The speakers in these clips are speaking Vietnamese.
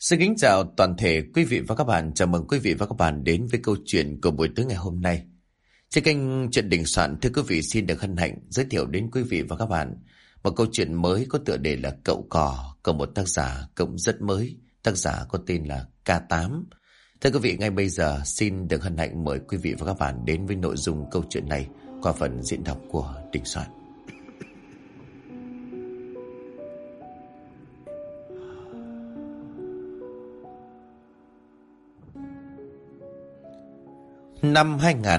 Xin kính chào toàn thể quý vị và các bạn. Chào mừng quý vị và các bạn đến với câu chuyện của buổi tối ngày hôm nay. Trên kênh Chuyện Đình Soạn, thưa quý vị, xin được hân hạnh giới thiệu đến quý vị và các bạn một câu chuyện mới có tựa đề là Cậu Cò, của một tác giả cũng rất mới. Tác giả có tên là K8. Thưa quý vị, ngay bây giờ xin được hân hạnh mời quý vị và các bạn đến với nội dung câu chuyện này qua phần diễn đọc của Đình Soạn. Năm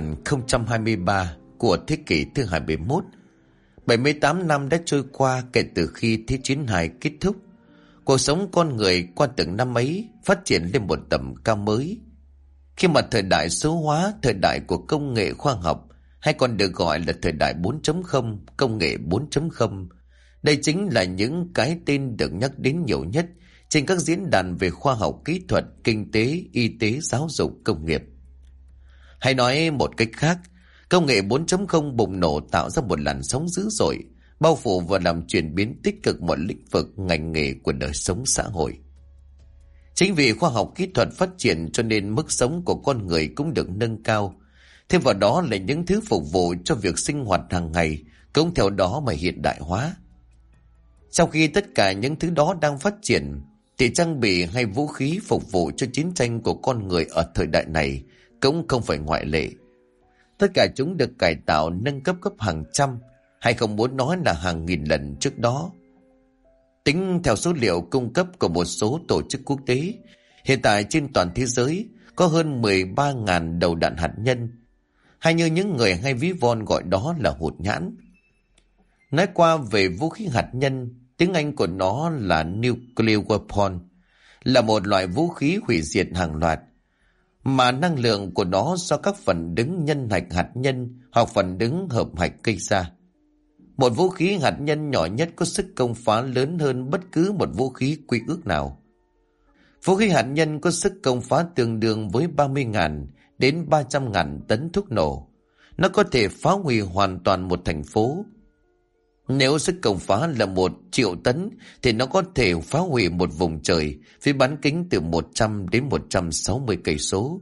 2023 của thế kỷ thứ 21, 78 năm đã trôi qua kể từ khi Thế chiến II kết thúc. Cuộc sống con người qua từng năm ấy phát triển lên một tầm cao mới. Khi mà thời đại số hóa, thời đại của công nghệ khoa học, hay còn được gọi là thời đại 4.0, công nghệ 4.0, đây chính là những cái tên được nhắc đến nhiều nhất trên các diễn đàn về khoa học kỹ thuật, kinh tế, y tế, giáo dục, công nghiệp. Hay nói một cách khác, công nghệ 4.0 bùng nổ tạo ra một làn sóng dữ dội, bao phủ và làm chuyển biến tích cực mọi lĩnh vực ngành nghề của đời sống xã hội. Chính vì khoa học kỹ thuật phát triển cho nên mức sống của con người cũng được nâng cao. Thêm vào đó là những thứ phục vụ cho việc sinh hoạt hàng ngày cũng theo đó mà hiện đại hóa. Trong khi tất cả những thứ đó đang phát triển, thì trang bị hay vũ khí phục vụ cho chiến tranh của con người ở thời đại này cũng không phải ngoại lệ. Tất cả chúng được cải tạo nâng cấp gấp hàng trăm, hay không muốn nói là hàng nghìn lần trước đó. Tính theo số liệu cung cấp của một số tổ chức quốc tế, hiện tại trên toàn thế giới có hơn 13.000 đầu đạn hạt nhân, hay như những người hay ví von gọi đó là hột nhãn. Nói qua về vũ khí hạt nhân, tiếng Anh của nó là nuclear weapon, là một loại vũ khí hủy diệt hàng loạt, mà năng lượng của nó do các phần đứng nhân hạch hạt nhân hoặc phần đứng hợp hạch gây ra. Một vũ khí hạt nhân nhỏ nhất có sức công phá lớn hơn bất cứ một vũ khí quy ước nào. Vũ khí hạt nhân có sức công phá tương đương với 30.000 đến 300.000 tấn thuốc nổ. Nó có thể phá hủy hoàn toàn một thành phố. Nếu sức công phá là 1 triệu tấn thì nó có thể phá hủy một vùng trời với bán kính từ 100 đến 160 cây số.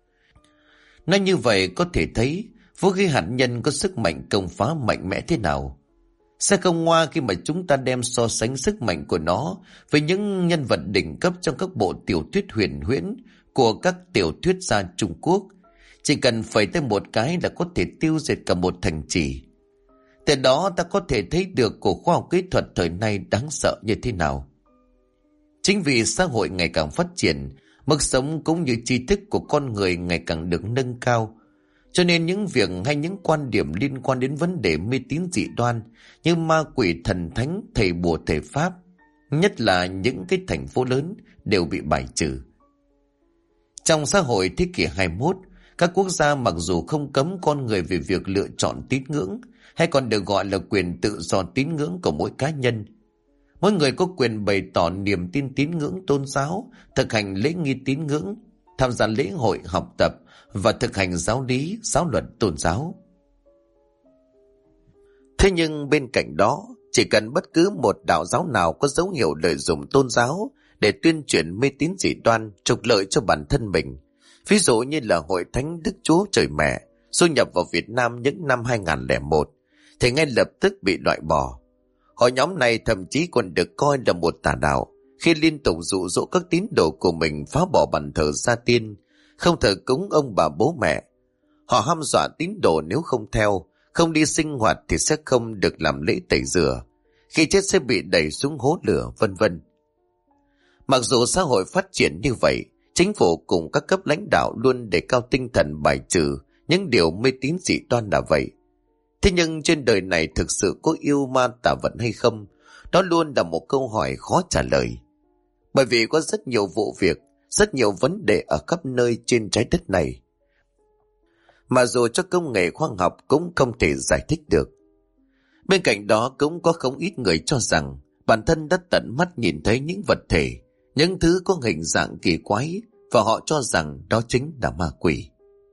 Nói như vậy có thể thấy vũ khí hạt nhân có sức mạnh công phá mạnh mẽ thế nào. Sẽ không ngoa khi mà chúng ta đem so sánh sức mạnh của nó với những nhân vật đỉnh cấp trong các bộ tiểu thuyết huyền huyễn của các tiểu thuyết gia Trung Quốc. Chỉ cần phẩy tay một cái là có thể tiêu diệt cả một thành trì. Từ đó ta có thể thấy được của khoa học kỹ thuật thời nay đáng sợ như thế nào. Chính vì xã hội ngày càng phát triển, mức sống cũng như tri thức của con người ngày càng được nâng cao. Cho nên những việc hay những quan điểm liên quan đến vấn đề mê tín dị đoan như ma quỷ thần thánh, thầy bùa thầy pháp, nhất là những cái thành phố lớn, đều bị bài trừ. Trong xã hội thế kỷ 21, các quốc gia mặc dù không cấm con người về việc lựa chọn tín ngưỡng, hay còn được gọi là quyền tự do tín ngưỡng của mỗi cá nhân. Mỗi người có quyền bày tỏ niềm tin tín ngưỡng tôn giáo, thực hành lễ nghi tín ngưỡng, tham gia lễ hội, học tập và thực hành giáo lý, giáo luật tôn giáo. Thế nhưng bên cạnh đó, chỉ cần bất cứ một đạo giáo nào có dấu hiệu lợi dụng tôn giáo để tuyên truyền mê tín dị đoan, trục lợi cho bản thân mình, ví dụ như là Hội Thánh Đức Chúa Trời Mẹ du nhập vào Việt Nam những năm 2001, thì ngay lập tức bị loại bỏ. Hội nhóm này thậm chí còn được coi là một tà đạo khi liên tục dụ dỗ các tín đồ của mình phá bỏ bàn thờ gia tiên, không thờ cúng ông bà bố mẹ. Họ hăm dọa tín đồ nếu không theo, không đi sinh hoạt thì sẽ không được làm lễ tẩy rửa, khi chết sẽ bị đẩy xuống hố lửa, vân vân. Mặc dù xã hội phát triển như vậy, chính phủ cùng các cấp lãnh đạo luôn đề cao tinh thần bài trừ những điều mê tín dị đoan là vậy. Thế nhưng trên đời này thực sự có yêu ma tà vật hay không? Đó luôn là một câu hỏi khó trả lời. Bởi vì có rất nhiều vụ việc, rất nhiều vấn đề ở khắp nơi trên trái đất này, mà dù cho công nghệ khoa học cũng không thể giải thích được. Bên cạnh đó cũng có không ít người cho rằng bản thân đã tận mắt nhìn thấy những vật thể, những thứ có hình dạng kỳ quái, và họ cho rằng đó chính là ma quỷ.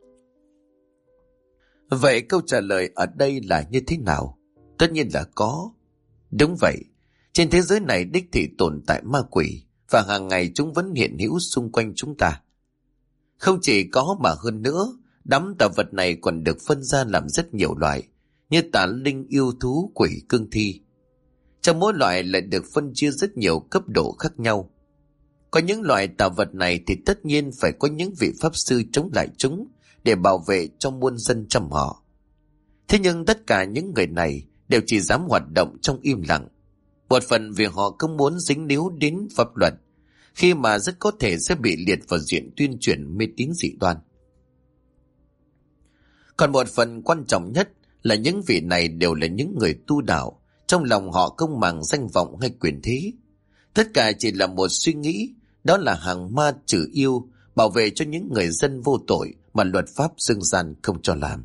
Vậy câu trả lời ở đây là như thế nào? Tất nhiên là có. Đúng vậy, trên thế giới này đích thị tồn tại ma quỷ, và hàng ngày chúng vẫn hiện hữu xung quanh chúng ta. Không chỉ có mà hơn nữa, đám tà vật này còn được phân ra làm rất nhiều loại, như tà linh, yêu thú, quỷ, cương thi. Trong mỗi loại lại được phân chia rất nhiều cấp độ khác nhau. Có những loại tà vật này thì tất nhiên phải có những vị pháp sư chống lại chúng để bảo vệ cho muôn dân trăm họ. Thế nhưng tất cả những người này đều chỉ dám hoạt động trong im lặng. Một phần vì họ không muốn dính líu đến pháp luật, khi mà rất có thể sẽ bị liệt vào diện tuyên truyền mê tín dị đoan. Còn một phần quan trọng nhất là những vị này đều là những người tu đạo, trong lòng họ không màng danh vọng hay quyền thế. Tất cả chỉ là một suy nghĩ, đó là hàng ma trừ yêu, bảo vệ cho những người dân vô tội mà luật pháp dương gian không cho làm.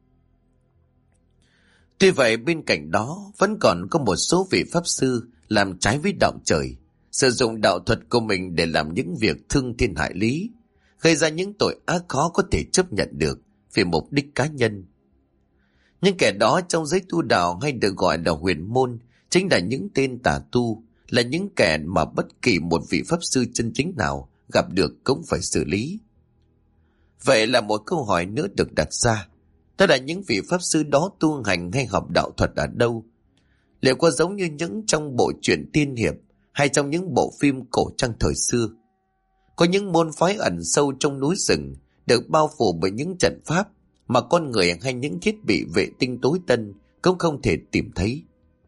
Tuy vậy bên cạnh đó vẫn còn có một số vị pháp sư làm trái với đạo trời, sử dụng đạo thuật của mình để làm những việc thương thiên hại lý, gây ra những tội ác khó có thể chấp nhận được vì mục đích cá nhân. Những kẻ đó trong giới tu đạo hay được gọi là huyền môn chính là những tên tà tu, là những kẻ mà bất kỳ một vị pháp sư chân chính nào gặp được cũng phải xử lý. Vậy là một câu hỏi nữa được đặt ra, đó là những vị pháp sư đó tu hành hay học đạo thuật ở đâu? Liệu có giống như những trong bộ truyện tiên hiệp hay trong những bộ phim cổ trang thời xưa? Có những môn phái ẩn sâu trong núi rừng, được bao phủ bởi những trận pháp mà con người hay những thiết bị vệ tinh tối tân cũng không thể tìm thấy.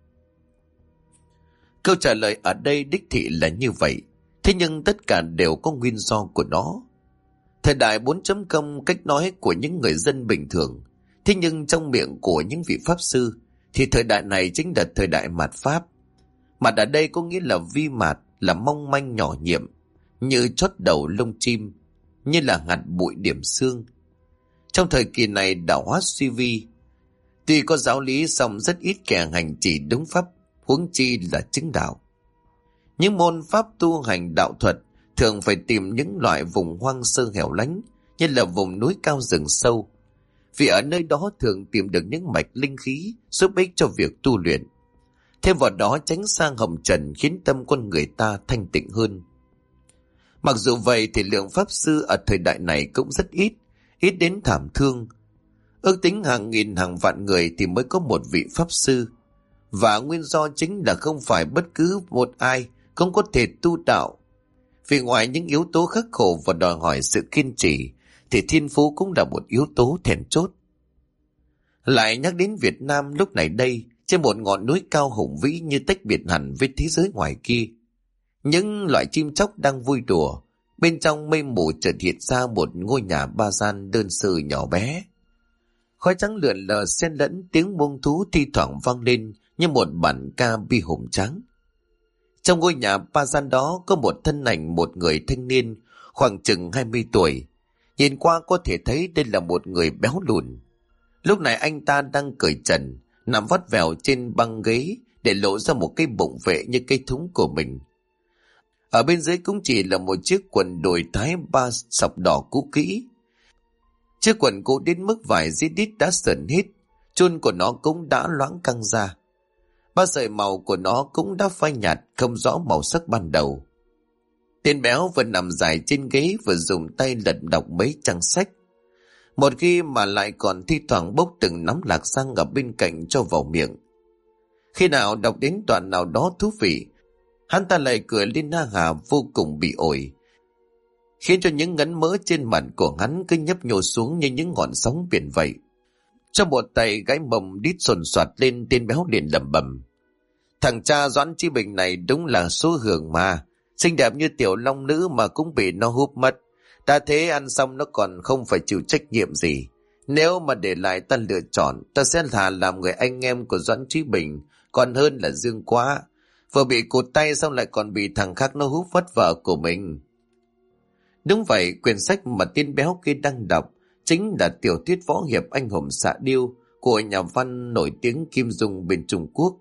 Câu trả lời ở đây đích thị là như vậy, thế nhưng tất cả đều có nguyên do của nó. Thời đại 4.0 cách nói của những người dân bình thường, thế nhưng trong miệng của những vị pháp sư thì thời đại này chính là thời đại mạt pháp. Mạt ở đây có nghĩa là vi mạt, là mong manh nhỏ nhiệm, như chót đầu lông chim, như là hạt bụi điểm xương. Trong thời kỳ này đạo hóa suy vi, tuy có giáo lý song rất ít kẻ hành chỉ đúng pháp, huống chi là chứng đạo. Những môn pháp tu hành đạo thuật thường phải tìm những loại vùng hoang sơ hẻo lánh, như là vùng núi cao rừng sâu, vì ở nơi đó thường tìm được những mạch linh khí giúp ích cho việc tu luyện. Thêm vào đó tránh sang hồng trần khiến tâm con người ta thanh tịnh hơn. Mặc dù vậy thì lượng pháp sư ở thời đại này cũng rất ít, ít đến thảm thương. Ước tính hàng nghìn hàng vạn người thì mới có một vị pháp sư. Và nguyên do chính là không phải bất cứ một ai cũng có thể tu đạo. Vì ngoài những yếu tố khắc khổ và đòi hỏi sự kiên trì, thì thiên phú cũng là một yếu tố then chốt. Lại nhắc đến Việt Nam lúc này đây, trên một ngọn núi cao hùng vĩ như tách biệt hẳn với thế giới ngoài kia, những loại chim chóc đang vui đùa. Bên trong mây mù chợt hiện ra một ngôi nhà ba gian đơn sơ nhỏ bé. Khói trắng lượn lờ xen lẫn tiếng muông thú thi thoảng vang lên như một bản ca bi hùng tráng. Trong ngôi nhà ba gian đó có một thân ảnh một người thanh niên khoảng chừng 20 tuổi. Nhìn qua có thể thấy đây là một người béo lùn. Lúc này anh ta đang cởi trần, nằm vắt vẻo trên băng ghế để lộ ra một cái bụng vệ như cây thúng của mình. Ở bên dưới cũng chỉ là một chiếc quần đùi thái ba sọc đỏ cũ kỹ. Chiếc quần cũ đến mức vải dưới đít đã sờn hết, chun của nó cũng đã loãng căng ra. Ba sợi màu của nó cũng đã phai nhạt, không rõ màu sắc ban đầu. Tên béo vừa nằm dài trên ghế vừa dùng tay lật đọc mấy trang sách. Một khi mà lại còn thi thoảng bốc từng nắm lạc răng ở bên cạnh cho vào miệng. Khi nào đọc đến đoạn nào đó thú vị, hắn ta lại cười lên ha hả vô cùng bị ổi, khiến cho những ngấn mỡ trên mặt của hắn cứ nhấp nhô xuống như những ngọn sóng biển vậy. Trong một tay gái mông đít sồn soạt lên, tên béo liền lẩm bẩm: Thằng cha Doãn Chí Bình này đúng là số hưởng mà, xinh đẹp như tiểu long nữ mà cũng bị nó húp mất. Đã thế ăn xong nó còn không phải chịu trách nhiệm gì. Nếu mà để lại ta lựa chọn, ta sẽ thà làm người anh em của Doãn Chí Bình còn hơn là Dương Quá. Vừa bị cụt tay xong lại còn bị thằng khác nó húp mất vợ của mình. Đúng vậy, quyển sách mà tên béo kia đang đọc chính là tiểu thuyết võ hiệp Anh hùng xạ điêu của nhà văn nổi tiếng Kim Dung bên Trung Quốc.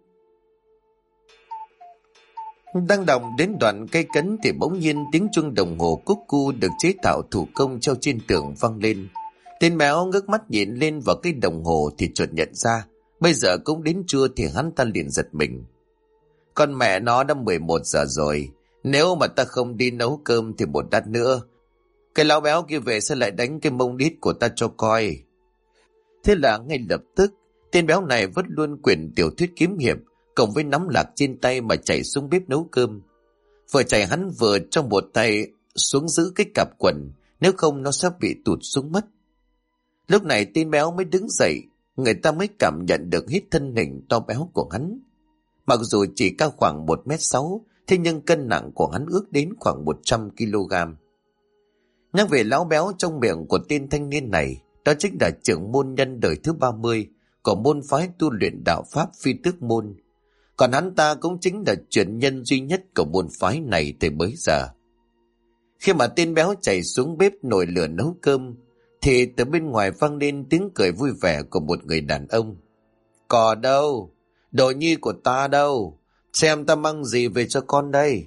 Đang đọc đến đoạn cây cấn thì bỗng nhiên tiếng chuông đồng hồ cúc cu được chế tạo thủ công treo trên tường vang lên. Tên béo ngước mắt nhìn lên vào cái đồng hồ thì chợt nhận ra bây giờ cũng đến trưa, thì hắn ta liền giật mình. Con mẹ nó đã 11 giờ rồi, Nếu mà ta không đi nấu cơm thì một lát nữa cái lão béo kia về sẽ lại đánh cái mông đít của ta cho coi. Thế là ngay lập tức tên béo này vứt luôn quyển tiểu thuyết kiếm hiệp cộng với nắm lạc trên tay mà chạy xuống bếp nấu cơm. Vừa chạy hắn vừa trong một tay xuống giữ cái cặp quần, nếu không nó sẽ bị tụt xuống mất. Lúc này tên béo mới đứng dậy, người ta mới cảm nhận được hít thân hình to béo của hắn. Mặc dù chỉ cao khoảng 1m6, thế nhưng cân nặng của hắn ước đến khoảng 100kg. Nhắc về lão béo trong miệng của tên thanh niên này, đó chính là trưởng môn nhân đời thứ 30 của môn phái tu luyện đạo pháp Phi Tước Môn. Còn hắn ta cũng chính là truyền nhân duy nhất của môn phái này từ bấy giờ. Khi mà tên béo chạy xuống bếp nồi lửa nấu cơm, thì từ bên ngoài vang lên tiếng cười vui vẻ của một người đàn ông. Cò đâu? Đồ nhi của ta đâu? Xem ta mang gì về cho con đây?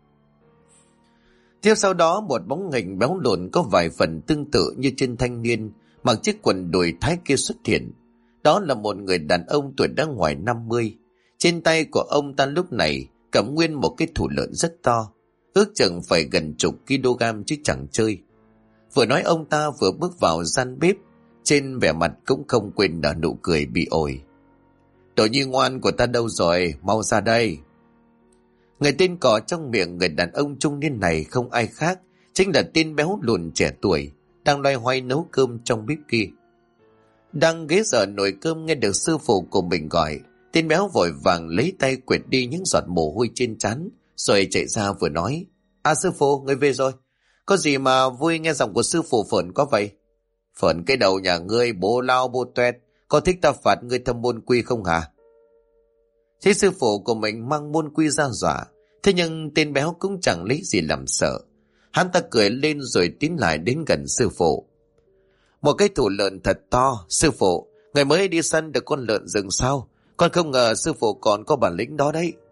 Tiếp sau đó một bóng hình béo lùn có vài phần tương tự như trên thanh niên mặc chiếc quần đùi thái kia xuất hiện. Đó là một người đàn ông tuổi đã ngoài 50. Trên tay của ông ta lúc này cầm nguyên một cái thủ lợn rất to, ước chừng phải gần chục kg chứ chẳng chơi. Vừa nói ông ta vừa bước vào gian bếp, trên vẻ mặt cũng không quên nở nụ cười bị ổi. Đồ nhi ngoan của ta đâu rồi, mau ra đây. Người tên cò trong miệng người đàn ông trung niên này không ai khác, chính là tên béo lùn trẻ tuổi đang loay hoay nấu cơm trong bếp kia. Đang ghế dở nồi cơm nghe được sư phụ của mình gọi, tên béo vội vàng lấy tay quệt đi những giọt mồ hôi trên trán, rồi chạy ra vừa nói: sư phụ, người về rồi. Có gì mà vui nghe giọng của sư phụ phởn có vậy? Phởn cái đầu nhà ngươi, bố lao bố toét, có thích ta phạt ngươi thâm môn quy không hả? Thế sư phụ của mình mang môn quy ra dọa, thế nhưng tên béo cũng chẳng lấy gì làm sợ. Hắn ta cười lên rồi tiến lại đến gần sư phụ. Một cái thủ lợn thật to, sư phụ, người mới đi săn được con lợn rừng sao? Con không ngờ sư phụ còn có bản lĩnh đó đấy.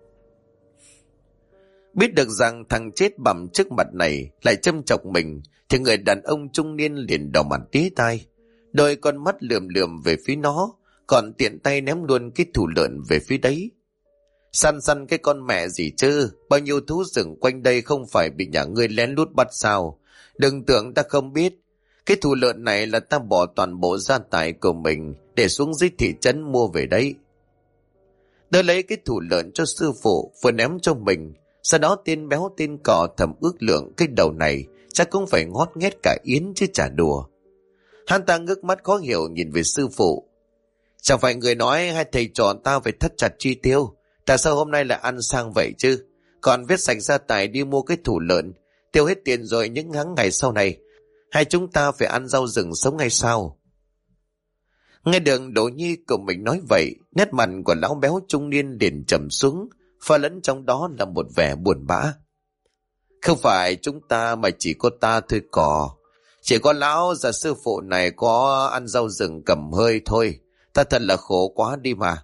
Biết được rằng thằng chết bằm trước mặt này lại châm chọc mình, thì người đàn ông trung niên liền đỏ mặt tía tai, đôi con mắt lườm lườm về phía nó, còn tiện tay ném luôn cái thủ lợn về phía đấy. Săn cái con mẹ gì chứ, bao nhiêu thú rừng quanh đây không phải bị nhà ngươi lén lút bắt sao? Đừng tưởng ta không biết, cái thủ lợn này là ta bỏ toàn bộ gia tài của mình để xuống dưới thị trấn mua về đấy. Đỡ lấy cái thủ lợn cho sư phụ vừa ném cho mình. Sau đó tên béo tên cò thầm ước lượng cái đầu này chắc cũng phải ngót nghét cả yến chứ chả đùa. Hắn ta ngước mắt khó hiểu nhìn về sư phụ. Chẳng phải người nói hai thầy trò ta phải thắt chặt chi tiêu, tại sao hôm nay lại ăn sang vậy chứ? Còn viết sạch gia tài đi mua cái thủ lợn, tiêu hết tiền rồi những ngày sau này hai chúng ta phải ăn rau rừng sống hay sao? Nghe được Đỗ Nhi của mình nói vậy, nét mặt của lão béo trung niên liền trầm xuống, pha lẫn trong đó là một vẻ buồn bã. Không phải chúng ta mà chỉ có ta thôi cò. Chỉ có lão già sư phụ này có ăn rau rừng cầm hơi thôi. Ta thật là khổ quá đi mà.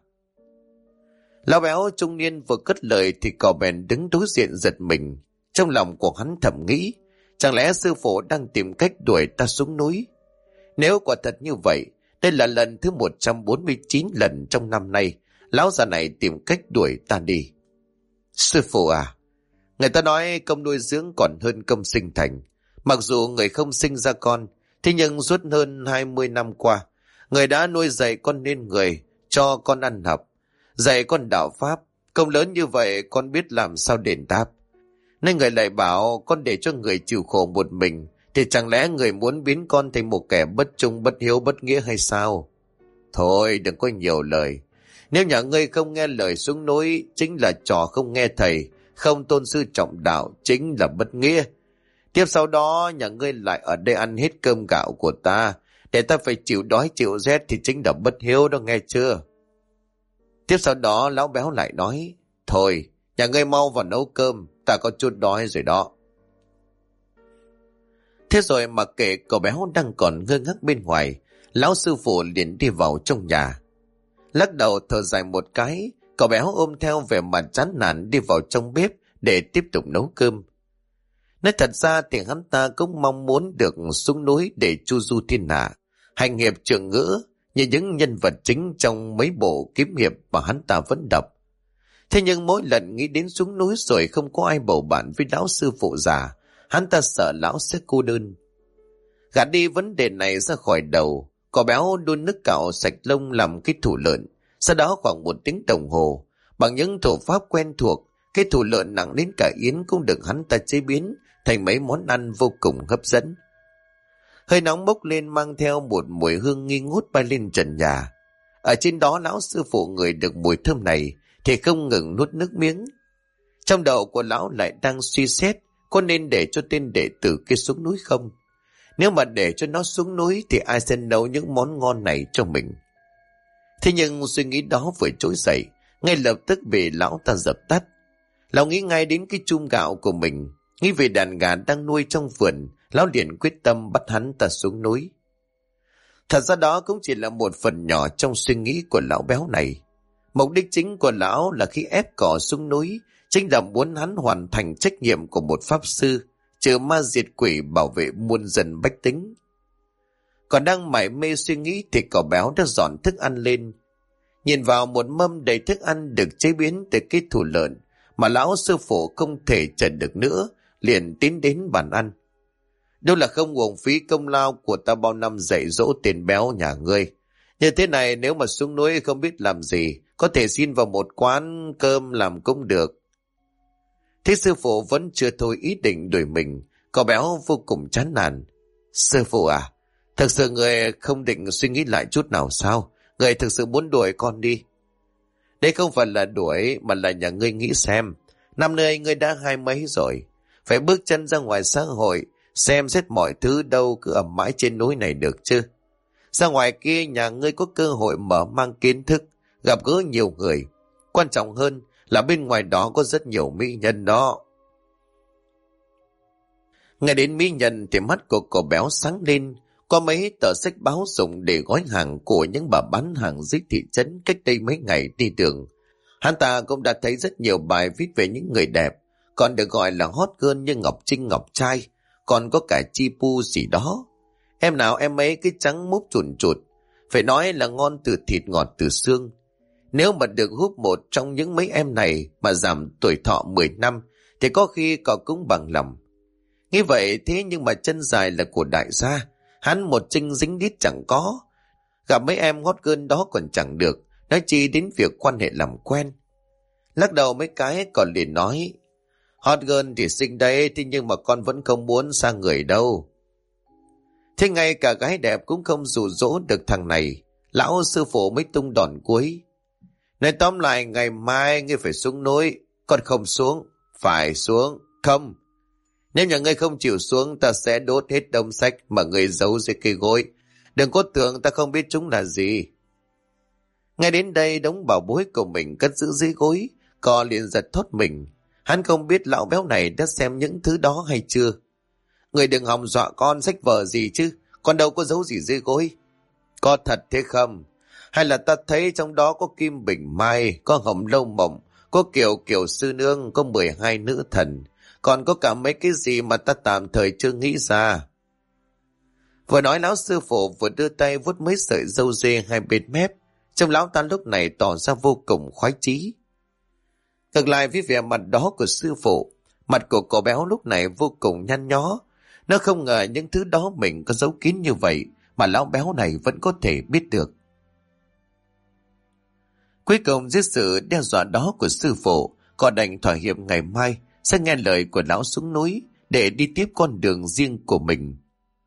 Lão béo trung niên vừa cất lời thì cò bèn đứng đối diện giật mình. Trong lòng của hắn thầm nghĩ, chẳng lẽ sư phụ đang tìm cách đuổi ta xuống núi? Nếu quả thật như vậy, đây là lần thứ 149 lần trong năm nay lão già này tìm cách đuổi ta đi. Sư phụ à, người ta nói công nuôi dưỡng còn hơn công sinh thành. Mặc dù người không sinh ra con, thế nhưng suốt hơn 20 năm qua, người đã nuôi dạy con nên người, cho con ăn học, dạy con đạo pháp. Công lớn như vậy con biết làm sao đền đáp. Nên người lại bảo con để cho người chịu khổ một mình, thì chẳng lẽ người muốn biến con thành một kẻ bất trung, bất hiếu, bất nghĩa hay sao? Thôi đừng có nhiều lời. Nếu nhà ngươi không nghe lời xuống núi, chính là trò không nghe thầy, không tôn sư trọng đạo, chính là bất nghĩa. Tiếp sau đó nhà ngươi lại ở đây ăn hết cơm gạo của ta, để ta phải chịu đói chịu rét thì chính là bất hiếu đó, nghe chưa? Tiếp sau đó lão béo lại nói, thôi nhà ngươi mau vào nấu cơm, ta có chút đói rồi đó. Thế rồi mặc kệ cậu béo đang còn ngơ ngác bên ngoài, lão sư phụ liền đi vào trong nhà. Lắc đầu thở dài một cái, cậu béo ôm theo vẻ mặt chán nản đi vào trong bếp để tiếp tục nấu cơm. Nói thật ra thì hắn ta cũng mong muốn được xuống núi để chu du thiên hạ, hành hiệp trượng ngữ như những nhân vật chính trong mấy bộ kiếm hiệp mà hắn ta vẫn đọc. Thế nhưng mỗi lần nghĩ đến xuống núi rồi không có ai bầu bạn với lão sư phụ già, hắn ta sợ lão sẽ cô đơn. Gạt đi vấn đề này ra khỏi đầu, cỏ béo đun nước cạo sạch lông làm cái thủ lợn. Sau đó khoảng 1 tiếng đồng hồ, bằng những thủ pháp quen thuộc, cái thủ lợn nặng đến cả yến cũng được hắn ta chế biến thành mấy món ăn vô cùng hấp dẫn. Hơi nóng bốc lên mang theo một mùi hương nghi ngút bay lên trần nhà. Ở trên đó lão sư phụ ngửi được mùi thơm này thì không ngừng nuốt nước miếng. Trong đầu của lão lại đang suy xét có nên để cho tên đệ tử kia xuống núi không. Nếu mà để cho nó xuống núi thì ai sẽ nấu những món ngon này cho mình. Thế nhưng suy nghĩ đó vừa trỗi dậy, ngay lập tức bị lão ta dập tắt. Lão nghĩ ngay đến cái chum gạo của mình, nghĩ về đàn gà đang nuôi trong vườn. Lão liền quyết tâm bắt hắn ta xuống núi. Thật ra đó cũng chỉ là một phần nhỏ trong suy nghĩ của lão béo này. Mục đích chính của lão là khi ép cỏ xuống núi chính là muốn hắn hoàn thành trách nhiệm của một pháp sư, trừ ma diệt quỷ, bảo vệ muôn dân bách tính. Còn đang mải mê suy nghĩ thì cỏ béo đã dọn thức ăn lên. Nhìn vào một mâm đầy thức ăn được chế biến từ cái thủ lợn mà lão sư phụ không thể chờ được nữa, liền tiến đến bàn ăn. Đâu là không uổng phí công lao của ta bao năm dạy dỗ tiền béo nhà ngươi. Như thế này nếu mà xuống núi không biết làm gì, có thể xin vào một quán cơm làm cũng được. Thế sư phụ vẫn chưa thôi ý định đuổi mình, cỏ béo vô cùng chán nản. Sư phụ à, thực sự người không định suy nghĩ lại chút nào sao? Người thực sự muốn đuổi con đi. Đây không phải là đuổi mà là nhà ngươi nghĩ xem. Năm nay ngươi đã 20 mấy rồi, phải bước chân ra ngoài xã hội, xem xét mọi thứ đâu cứ ẩm mãi trên núi này được chứ. Ra ngoài kia nhà ngươi có cơ hội mở mang kiến thức, gặp gỡ nhiều người. Quan trọng hơn là bên ngoài đó có rất nhiều mỹ nhân đó. Nghe đến mỹ nhân thì mắt của cậu béo sáng lên. Có mấy tờ sách báo dùng để gói hàng của những bà bán hàng dưới thị trấn cách đây mấy ngày đi đường. Hắn ta cũng đã thấy rất nhiều bài viết về những người đẹp, còn được gọi là hot girl như Ngọc Trinh, Ngọc Trai, còn có cả Chi Pu gì đó. Em nào em ấy cái trắng múp chùn chụt, phải nói là ngon từ thịt ngọt từ xương. Nếu mà được hút một trong những mấy em này mà giảm tuổi thọ 10 năm thì có khi cậu cũng bằng lòng. Nghĩ vậy thế nhưng mà chân dài là của đại gia, hắn một trinh dính đít chẳng có. Gặp mấy em hot girl đó còn chẳng được, nói chi đến việc quan hệ làm quen. Lắc đầu mấy cái còn liền nói, hot girl thì xinh đấy, thế nhưng mà con vẫn không muốn xa người đâu. Thế ngay cả gái đẹp cũng không dụ dỗ được thằng này, lão sư phụ mới tung đòn cuối. Nói tóm lại ngày mai ngươi phải xuống núi, con không xuống, phải xuống, không. Nếu nhà ngươi không chịu xuống ta sẽ đốt hết đống sách mà ngươi giấu dưới cây gối. Đừng có tưởng ta không biết chúng là gì. Ngay đến đây đống bảo bối của mình cất giữ dưới gối, cò liền giật thốt mình. Hắn không biết lão béo này đã xem những thứ đó hay chưa. Người đừng hòng dọa con sách vở gì chứ, con đâu có giấu gì dưới gối. Có thật thế không? Hay là ta thấy trong đó có kim bình mai, có hồng lâu mộng, có kiểu sư nương, có 12 nữ thần, còn có cả mấy cái gì mà ta tạm thời chưa nghĩ ra. Vừa nói lão sư phụ vừa đưa tay vuốt mấy sợi râu dê hai bên mép, trong lão ta lúc này tỏ ra vô cùng khoái chí. Ngược lại với vẻ mặt đó của sư phụ, mặt của cậu béo lúc này vô cùng nhăn nhó. Nó không ngờ những thứ đó mình có giấu kín như vậy mà lão béo này vẫn có thể biết được. Cuối cùng dưới sự đe dọa đó của sư phụ, cậu đành thỏa hiệp ngày mai sẽ nghe lời của lão xuống núi để đi tiếp con đường riêng của mình.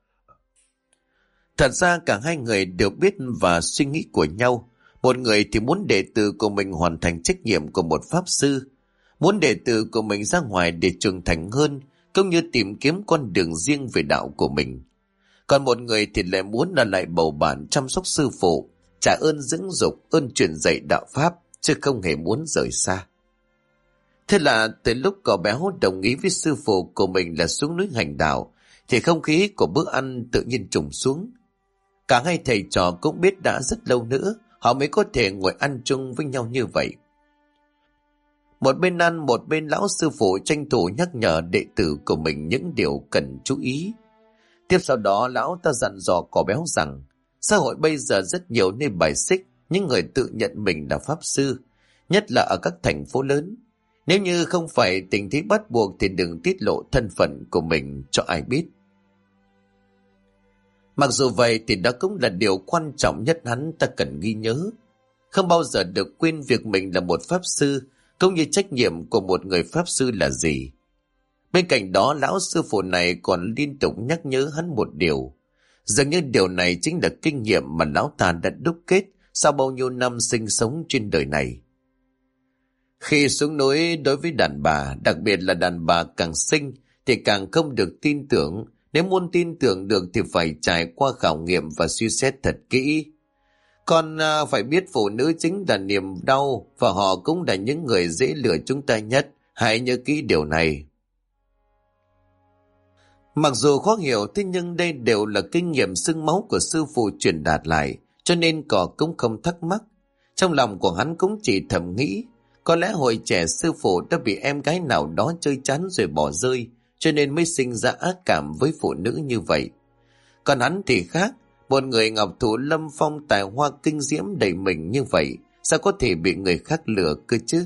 Thật ra cả hai người đều biết và suy nghĩ của nhau. Một người thì muốn đệ tử của mình hoàn thành trách nhiệm của một pháp sư, muốn đệ tử của mình ra ngoài để trưởng thành hơn, cũng như tìm kiếm con đường riêng về đạo của mình. Còn một người thì lại muốn là lại bầu bạn chăm sóc sư phụ, trả ơn dưỡng dục, ơn truyền dạy đạo pháp, chứ không hề muốn rời xa. Thế là từ lúc cậu béo đồng ý với sư phụ của mình là xuống núi hành đạo, thì không khí của bữa ăn tự nhiên trùng xuống. Cả hai thầy trò cũng biết đã rất lâu nữa họ mới có thể ngồi ăn chung với nhau như vậy. Một bên ăn một bên lão sư phụ tranh thủ nhắc nhở đệ tử của mình những điều cần chú ý. Tiếp sau đó lão ta dặn dò cỏ béo rằng xã hội bây giờ rất nhiều nơi bài xích những người tự nhận mình là pháp sư, nhất là ở các thành phố lớn. Nếu như không phải tình thế bắt buộc thì đừng tiết lộ thân phận của mình cho ai biết. Mặc dù vậy thì đó cũng là điều quan trọng nhất hắn ta cần ghi nhớ. Không bao giờ được quên việc mình là một pháp sư, cũng như trách nhiệm của một người pháp sư là gì. Bên cạnh đó, lão sư phụ này còn liên tục nhắc nhớ hắn một điều. Dường như điều này chính là kinh nghiệm mà lão ta đã đúc kết sau bao nhiêu năm sinh sống trên đời này. Khi xuống núi, đối với đàn bà, đặc biệt là đàn bà càng xinh thì càng không được tin tưởng. Nếu muốn tin tưởng được thì phải trải qua khảo nghiệm và suy xét thật kỹ. Còn phải biết phụ nữ chính là niềm đau và họ cũng là những người dễ lừa chúng ta nhất. Hãy nhớ kỹ điều này. Mặc dù khó hiểu, thế nhưng đây đều là kinh nghiệm xương máu của sư phụ truyền đạt lại, cho nên cỏ cũng không thắc mắc. Trong lòng của hắn cũng chỉ thầm nghĩ, có lẽ hồi trẻ sư phụ đã bị em gái nào đó chơi chán rồi bỏ rơi, cho nên mới sinh ra ác cảm với phụ nữ như vậy. Còn hắn thì khác, một người ngọc thụ lâm phong tài hoa kinh diễm đầy mình như vậy, sao có thể bị người khác lừa cơ chứ?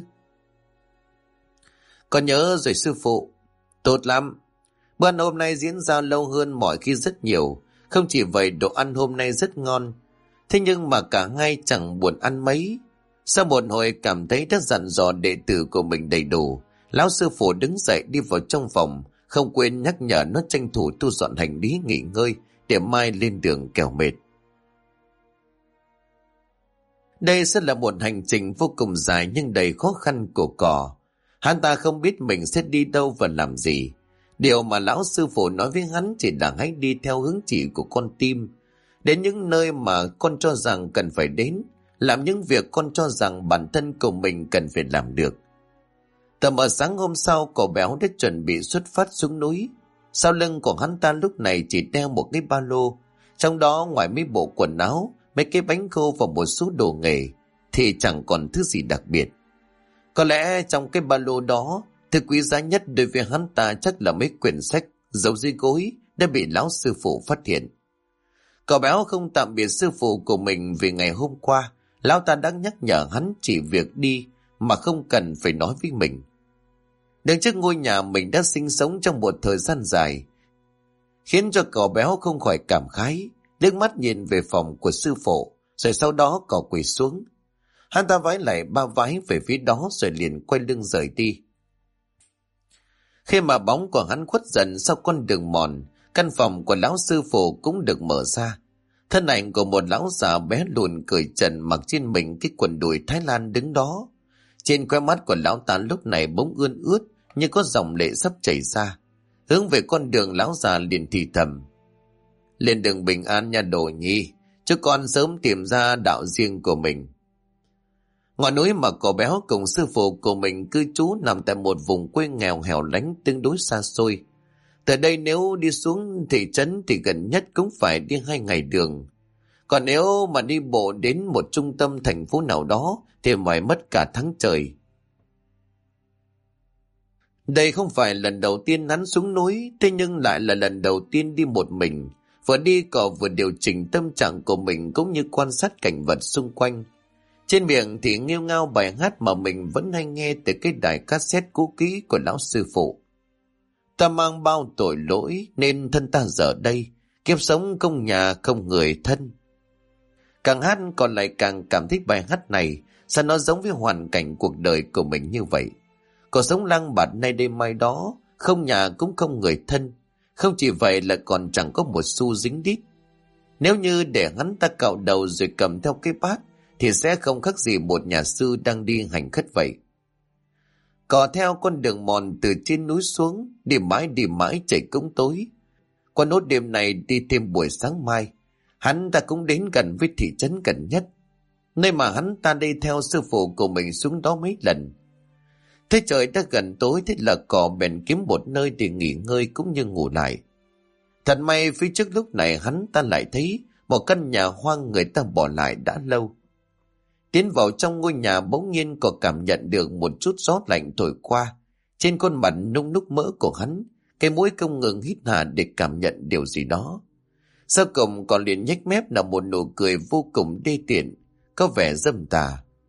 Con nhớ rồi sư phụ. Tốt lắm. Bữa ăn hôm nay diễn ra lâu hơn mọi khi rất nhiều. Không chỉ vậy, đồ ăn hôm nay rất ngon. Thế nhưng mà cả hai chẳng buồn ăn mấy. Sau một hồi cảm thấy đã dặn dò đệ tử của mình đầy đủ, lão sư phụ đứng dậy đi vào trong phòng, không quên nhắc nhở nó tranh thủ thu dọn hành lý nghỉ ngơi để mai lên đường kẻo mệt. Đây sẽ là một hành trình vô cùng dài nhưng đầy khó khăn của cỏ. Hắn ta không biết mình sẽ đi đâu và làm gì. Điều mà lão sư phụ nói với hắn chỉ là hãy đi theo hướng chỉ của con tim, đến những nơi mà con cho rằng cần phải đến, làm những việc con cho rằng bản thân của mình cần phải làm được. Tầm ở sáng hôm sau, cậu béo đã chuẩn bị xuất phát xuống núi. Sau lưng của hắn ta lúc này chỉ đeo một cái ba lô, trong đó ngoài mấy bộ quần áo, mấy cái bánh khô và một số đồ nghề thì chẳng còn thứ gì đặc biệt. Có lẽ trong cái ba lô đó, thứ quý giá nhất đối với hắn ta chắc là mấy quyển sách giấu dưới gối đã bị lão sư phụ phát hiện. Cậu béo không tạm biệt sư phụ của mình vì ngày hôm qua lão ta đã nhắc nhở hắn chỉ việc đi mà không cần phải nói với mình. Đứng trước ngôi nhà mình đã sinh sống trong một thời gian dài, khiến cho cậu béo không khỏi cảm khái, liếc mắt nhìn về phòng của sư phụ, rồi sau đó cậu quỳ xuống. Hắn ta vái lại ba vái về phía đó rồi liền quay lưng rời đi. Khi mà bóng của hắn khuất dần sau con đường mòn, căn phòng của lão sư phụ cũng được mở ra. Thân ảnh của một lão già bé lùn cởi trần mặc trên mình cái quần đùi Thái Lan đứng đó. Trên khóe mắt của lão ta lúc này bỗng ươn ướt như có dòng lệ sắp chảy ra. Hướng về con đường, lão già liền thì thầm: lên đường bình an nha đồ nhi, chứ con sớm tìm ra đạo riêng của mình. Ngọn núi mà cậu béo cùng sư phụ của mình cư trú nằm tại một vùng quê nghèo hẻo lánh tương đối xa xôi. Từ đây nếu đi xuống thị trấn thì gần nhất cũng phải đi 2 ngày đường. Còn nếu mà đi bộ đến một trung tâm thành phố nào đó thì phải mất cả tháng trời. Đây không phải lần đầu tiên hắn xuống núi, thế nhưng lại là lần đầu tiên đi một mình. Vừa đi cậu vừa điều chỉnh tâm trạng của mình cũng như quan sát cảnh vật xung quanh. Trên miệng thì nghêu ngao bài hát mà mình vẫn hay nghe từ cái đài cassette cũ kỹ của lão sư phụ. Ta mang bao tội lỗi nên thân ta giờ đây, kiếp sống không nhà không người thân. Càng hát còn lại càng cảm thấy bài hát này sao nó giống với hoàn cảnh cuộc đời của mình như vậy. Cuộc sống lang bạt nay đây mai đó, không nhà cũng không người thân. Không chỉ vậy là còn chẳng có một xu dính đít. Nếu như để hắn ta cạo đầu rồi cầm theo cái bát thì sẽ không khác gì một nhà sư đang đi hành khất vậy. Cò theo con đường mòn từ trên núi xuống, đi mãi trời cũng tối. Qua nốt đêm này đi thêm buổi sáng mai, hắn ta cũng đến gần với thị trấn gần nhất, nơi mà hắn ta đi theo sư phụ của mình xuống đó mấy lần. Thế trời đã gần tối, thế là cò bèn kiếm một nơi để nghỉ ngơi cũng như ngủ lại. Thật may phía trước lúc này hắn ta lại thấy một căn nhà hoang người ta bỏ lại đã lâu. Tiến vào trong ngôi nhà bỗng nhiên có cảm nhận được một chút gió lạnh thổi qua. Trên khuôn mặt nung núc mỡ của hắn, cái mũi không ngừng hít hà để cảm nhận điều gì đó. Sau cùng còn liền nhếch mép là một nụ cười vô cùng đê tiện, có vẻ dâm tà.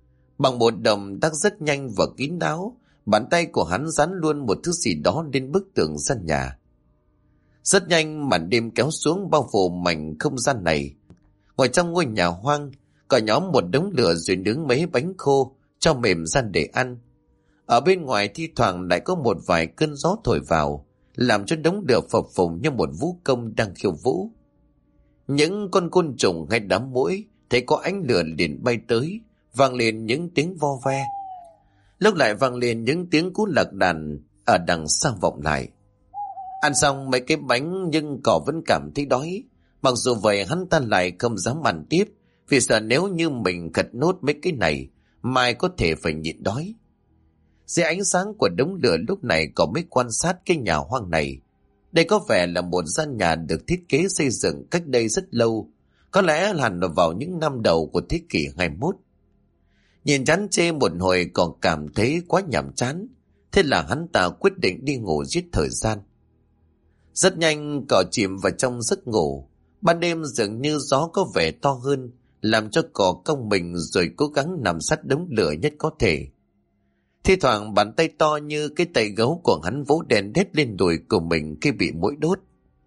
Bằng một động tác rất nhanh và kín đáo, bàn tay của hắn dán luôn một thứ gì đó lên bức tường sân nhà. Rất nhanh màn đêm kéo xuống bao phủ mảnh không gian này. Ngoài trong ngôi nhà hoang, cả nhóm một đống lửa rồi nướng mấy bánh khô cho mềm ra để ăn. Ở bên ngoài thi thoảng lại có một vài cơn gió thổi vào, làm cho đống lửa phập phồng như một vũ công đang khiêu vũ. Những con côn trùng hay đám muỗi thấy có ánh lửa liền bay tới, vang lên những tiếng vo ve. Lúc lại vang lên những tiếng cú lạc đàn ở đằng xa vọng lại. Ăn xong mấy cái bánh nhưng cỏ vẫn cảm thấy đói. Mặc dù vậy hắn ta lại không dám ăn tiếp, vì sợ nếu như mình khật nốt mấy cái này, mai có thể phải nhịn đói. Dưới ánh sáng của đống lửa lúc này cậu mới quan sát cái nhà hoang này. Đây có vẻ là một gian nhà được thiết kế xây dựng cách đây rất lâu, có lẽ hẳn là vào những năm đầu của thế kỷ 21. Nhìn chán chê một hồi còn cảm thấy quá nhàm chán, thế là hắn ta quyết định đi ngủ giết thời gian. Rất nhanh cậu chìm vào trong giấc ngủ. Ban đêm dường như gió có vẻ to hơn, làm cho cậu cong mình rồi cố gắng nằm sát đống lửa nhất có thể. Thi thoảng bàn tay to như cái tay gấu của hắn vỗ đèn đét lên đùi của mình khi bị muỗi đốt.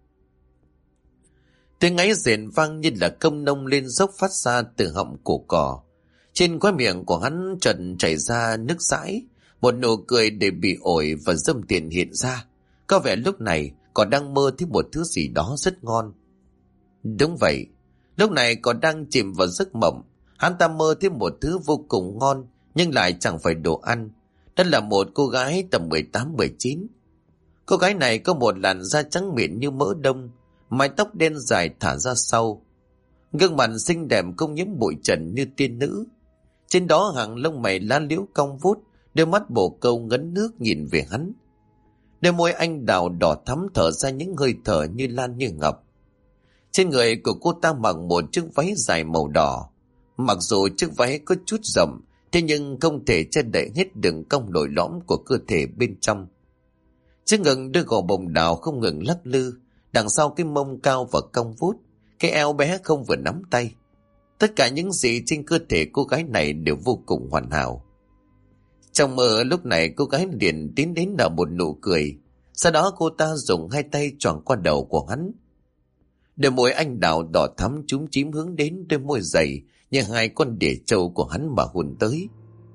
Tiếng ngáy rền vang như là công nông lên dốc phát ra từ họng của cỏ. Trên khóe miệng của hắn trần chảy ra nước dãi, một nụ cười để bị ổi và dâm tiền hiện ra. Có vẻ lúc này còn đang mơ thấy một thứ gì đó rất ngon. Đúng vậy, lúc này còn đang chìm vào giấc mộng. Hắn ta mơ thấy một thứ vô cùng ngon, nhưng lại chẳng phải đồ ăn. Đó là một cô gái tầm 18-19. Cô gái này có một làn da trắng mịn như mỡ đông, mái tóc đen dài thả ra sau. Gương mặt xinh đẹp không nhiễm bụi trần như tiên nữ. Trên đó hàng lông mày lá liễu cong vút, đôi mắt bồ câu ngấn nước nhìn về hắn. Đôi môi anh đào đỏ thắm thở ra những hơi thở như lan như ngọc. Trên người của cô ta mặc một chiếc váy dài màu đỏ. Mặc dù chiếc váy có chút rộng, thế nhưng không thể che đậy hết đường cong lồi lõm của cơ thể bên trong. Chiếc ngực đôi gò bồng đào không ngừng lắc lư, đằng sau cái mông cao và cong vút, cái eo bé không vừa nắm tay. Tất cả những gì trên cơ thể cô gái này đều vô cùng hoàn hảo. Trong mơ lúc này cô gái liền tiến đến nở một nụ cười, sau đó cô ta dùng hai tay choàng qua đầu của hắn. Đôi môi anh đào đỏ thắm chúm chím hướng đến đôi môi dày như hai con đỉa trâu của hắn mà hôn tới.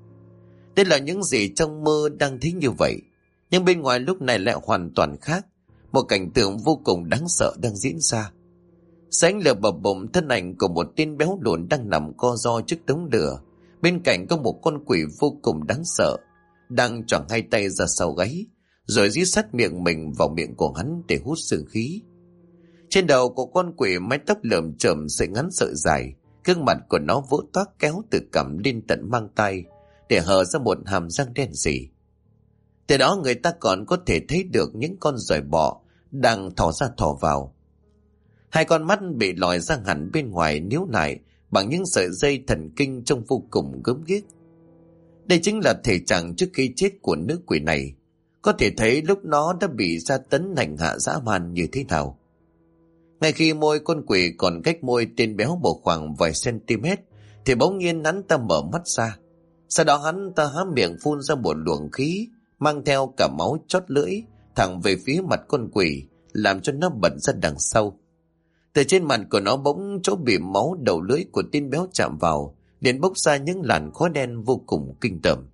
Đây là những gì trong mơ đang thấy như vậy, nhưng bên ngoài lúc này lại hoàn toàn khác. Một cảnh tượng vô cùng đáng sợ đang diễn ra. Ánh lửa bập bùng, thân ảnh của một tên béo lùn đang nằm co ro trước đống lửa. Bên cạnh có một con quỷ vô cùng đáng sợ, đang choàng hai tay ra sau gáy, rồi dí sát miệng mình vào miệng của hắn để hút dương khí. Trên đầu của con quỷ mái tóc lởm chởm sợi ngắn sợi dài, gương mặt của nó vỗ toác kéo từ cằm lên tận mang tay, để hở ra một hàm răng đen sì. Từ đó người ta còn có thể thấy được những con giòi bọ đang thò ra thò vào. Hai con mắt bị lòi ra hẳn bên ngoài níu lại bằng những sợi dây thần kinh trông vô cùng gớm ghiếc. Đây chính là thể trạng trước khi chết của nữ quỷ này. Có thể thấy lúc nó đã bị tra tấn hành hạ dã man như thế nào. Ngay khi môi con quỷ còn cách môi tên béo một khoảng vài cm, thì bỗng nhiên hắn ta mở mắt ra. Sau đó hắn ta há miệng phun ra một luồng khí mang theo cả máu chót lưỡi thẳng về phía mặt con quỷ, làm cho nó bật ra đằng sau. Từ trên mặt của nó bỗng chỗ bị máu đầu lưỡi của tên béo chạm vào liền bốc ra những làn khói đen vô cùng kinh tởm.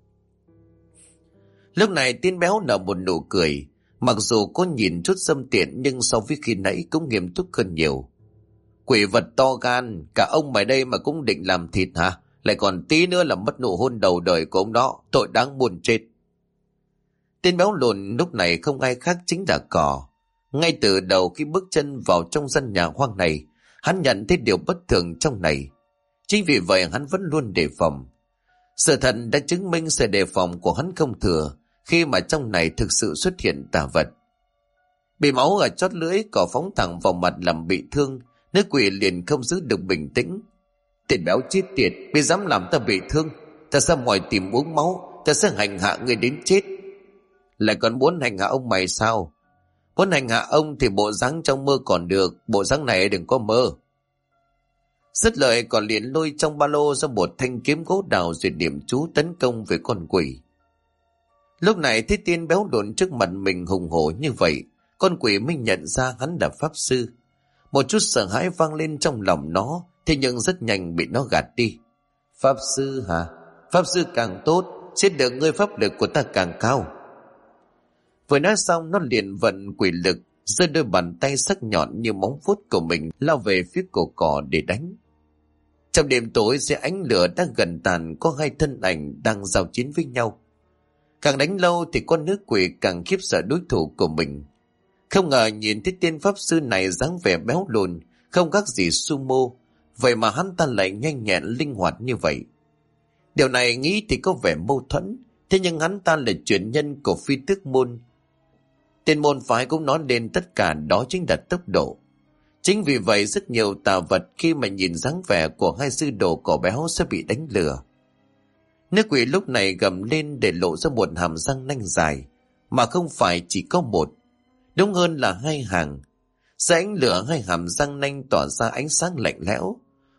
Lúc này tên béo nở một nụ cười, mặc dù có nhìn chút xâm tiện nhưng so với khi nãy cũng nghiêm túc hơn nhiều. Quỷ vật to gan, cả ông mày đây mà cũng định làm thịt hả? Lại còn tí nữa là mất nụ hôn đầu đời của ông đó, tội đáng buồn chết. Tên béo lùn lúc này không ai khác chính là Cỏ. Ngay từ đầu khi bước chân vào trong căn nhà hoang này, hắn nhận thấy điều bất thường trong này. Chính vì vậy hắn vẫn luôn đề phòng. Sự thật đã chứng minh sự đề phòng của hắn không thừa, khi mà trong này thực sự xuất hiện tà vật. Bị máu ở chót lưỡi, Cỏ phóng thẳng vào mặt làm bị thương, nữ quỷ liền không giữ được bình tĩnh. Tên béo chết tiệt, bị dám làm ta bị thương, ta ra ngoài tìm uống máu, ta sẽ hành hạ ngươi đến chết. Lại còn muốn hành hạ ông mày sao? Muốn hành hạ ông thì bộ dáng trong mơ còn được, bộ dáng này đừng có mơ. Dứt lời còn liền lôi trong ba lô ra một thanh kiếm gỗ đào rồi niệm chú tấn công về con quỷ. Lúc này Thiết Tiên béo độn trước mặt mình hùng hổ như vậy, con quỷ mới nhận ra hắn là pháp sư. Một chút sợ hãi vang lên trong lòng nó, thế nhưng rất nhanh bị nó gạt đi. Pháp sư hả? Pháp sư càng tốt, giết được ngươi pháp lực của ta càng cao. Vừa nói xong nó liền vận quỷ lực, giơ đôi bàn tay sắc nhọn như móng vuốt của mình lao về phía cổ cỏ để đánh. Trong đêm tối dưới ánh lửa đã gần tàn, có hai thân ảnh đang giao chiến với nhau. Càng đánh lâu thì con nữ quỷ càng khiếp sợ đối thủ của mình. Không ngờ nhìn thấy tên pháp sư này dáng vẻ béo lùn, không khác gì sumo, vậy mà hắn ta lại nhanh nhẹn linh hoạt như vậy. Điều này nghĩ thì có vẻ mâu thuẫn, thế nhưng hắn ta là truyền nhân của Phi Tước môn. Tên môn phái cũng nói lên tất cả đó chính là tốc độ. Chính vì vậy rất nhiều tà vật khi mà nhìn dáng vẻ của hai sư đồ cỏ béo sẽ bị đánh lừa. Nữ quỷ lúc này gầm lên để lộ ra một hàm răng nanh dài, mà không phải chỉ có một, đúng hơn là hai hàng. Dưới ánh lửa hai hàm răng nanh tỏa ra ánh sáng lạnh lẽo.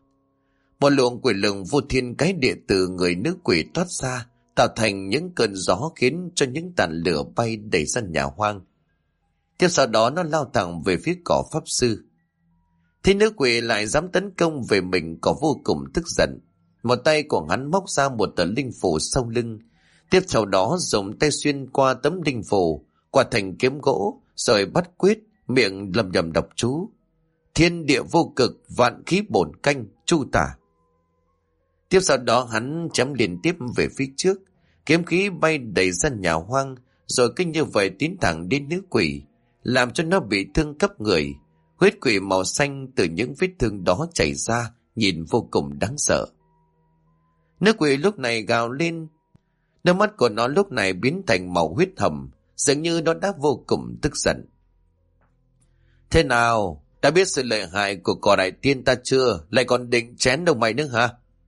Một luồng quỷ lực vô thiên cái địa từ người nữ quỷ toát ra, tạo thành những cơn gió khiến cho những tàn lửa bay đẩy ra nhà hoang. Tiếp sau đó nó lao thẳng về phía cỏ pháp sư. Thì nữ quỷ lại dám tấn công về mình, có vô cùng tức giận. Một tay của hắn móc ra một tờ linh phù sau lưng, tiếp sau đó dùng tay xuyên qua tấm linh phù qua thành kiếm gỗ, rồi bắt quyết, miệng lầm nhầm đọc chú: Thiên địa vô cực, vạn khí bổn canh, chu tả. Tiếp sau đó hắn chém liên tiếp về phía trước, kiếm khí bay đầy ra nhà hoang, rồi cứ như vậy tiến thẳng đến nữ quỷ, làm cho nó bị thương khắp người. Huyết quỷ màu xanh từ những vết thương đó chảy ra, nhìn vô cùng đáng sợ. Nữ quỷ lúc này gào lên, đôi mắt của nó lúc này biến thành màu huyết hồng, dường như nó đã vô cùng tức giận. Thế nào, đã biết sự lợi hại của cỏ đại tiên ta chưa, lại còn định chén đầu mày nữa hả?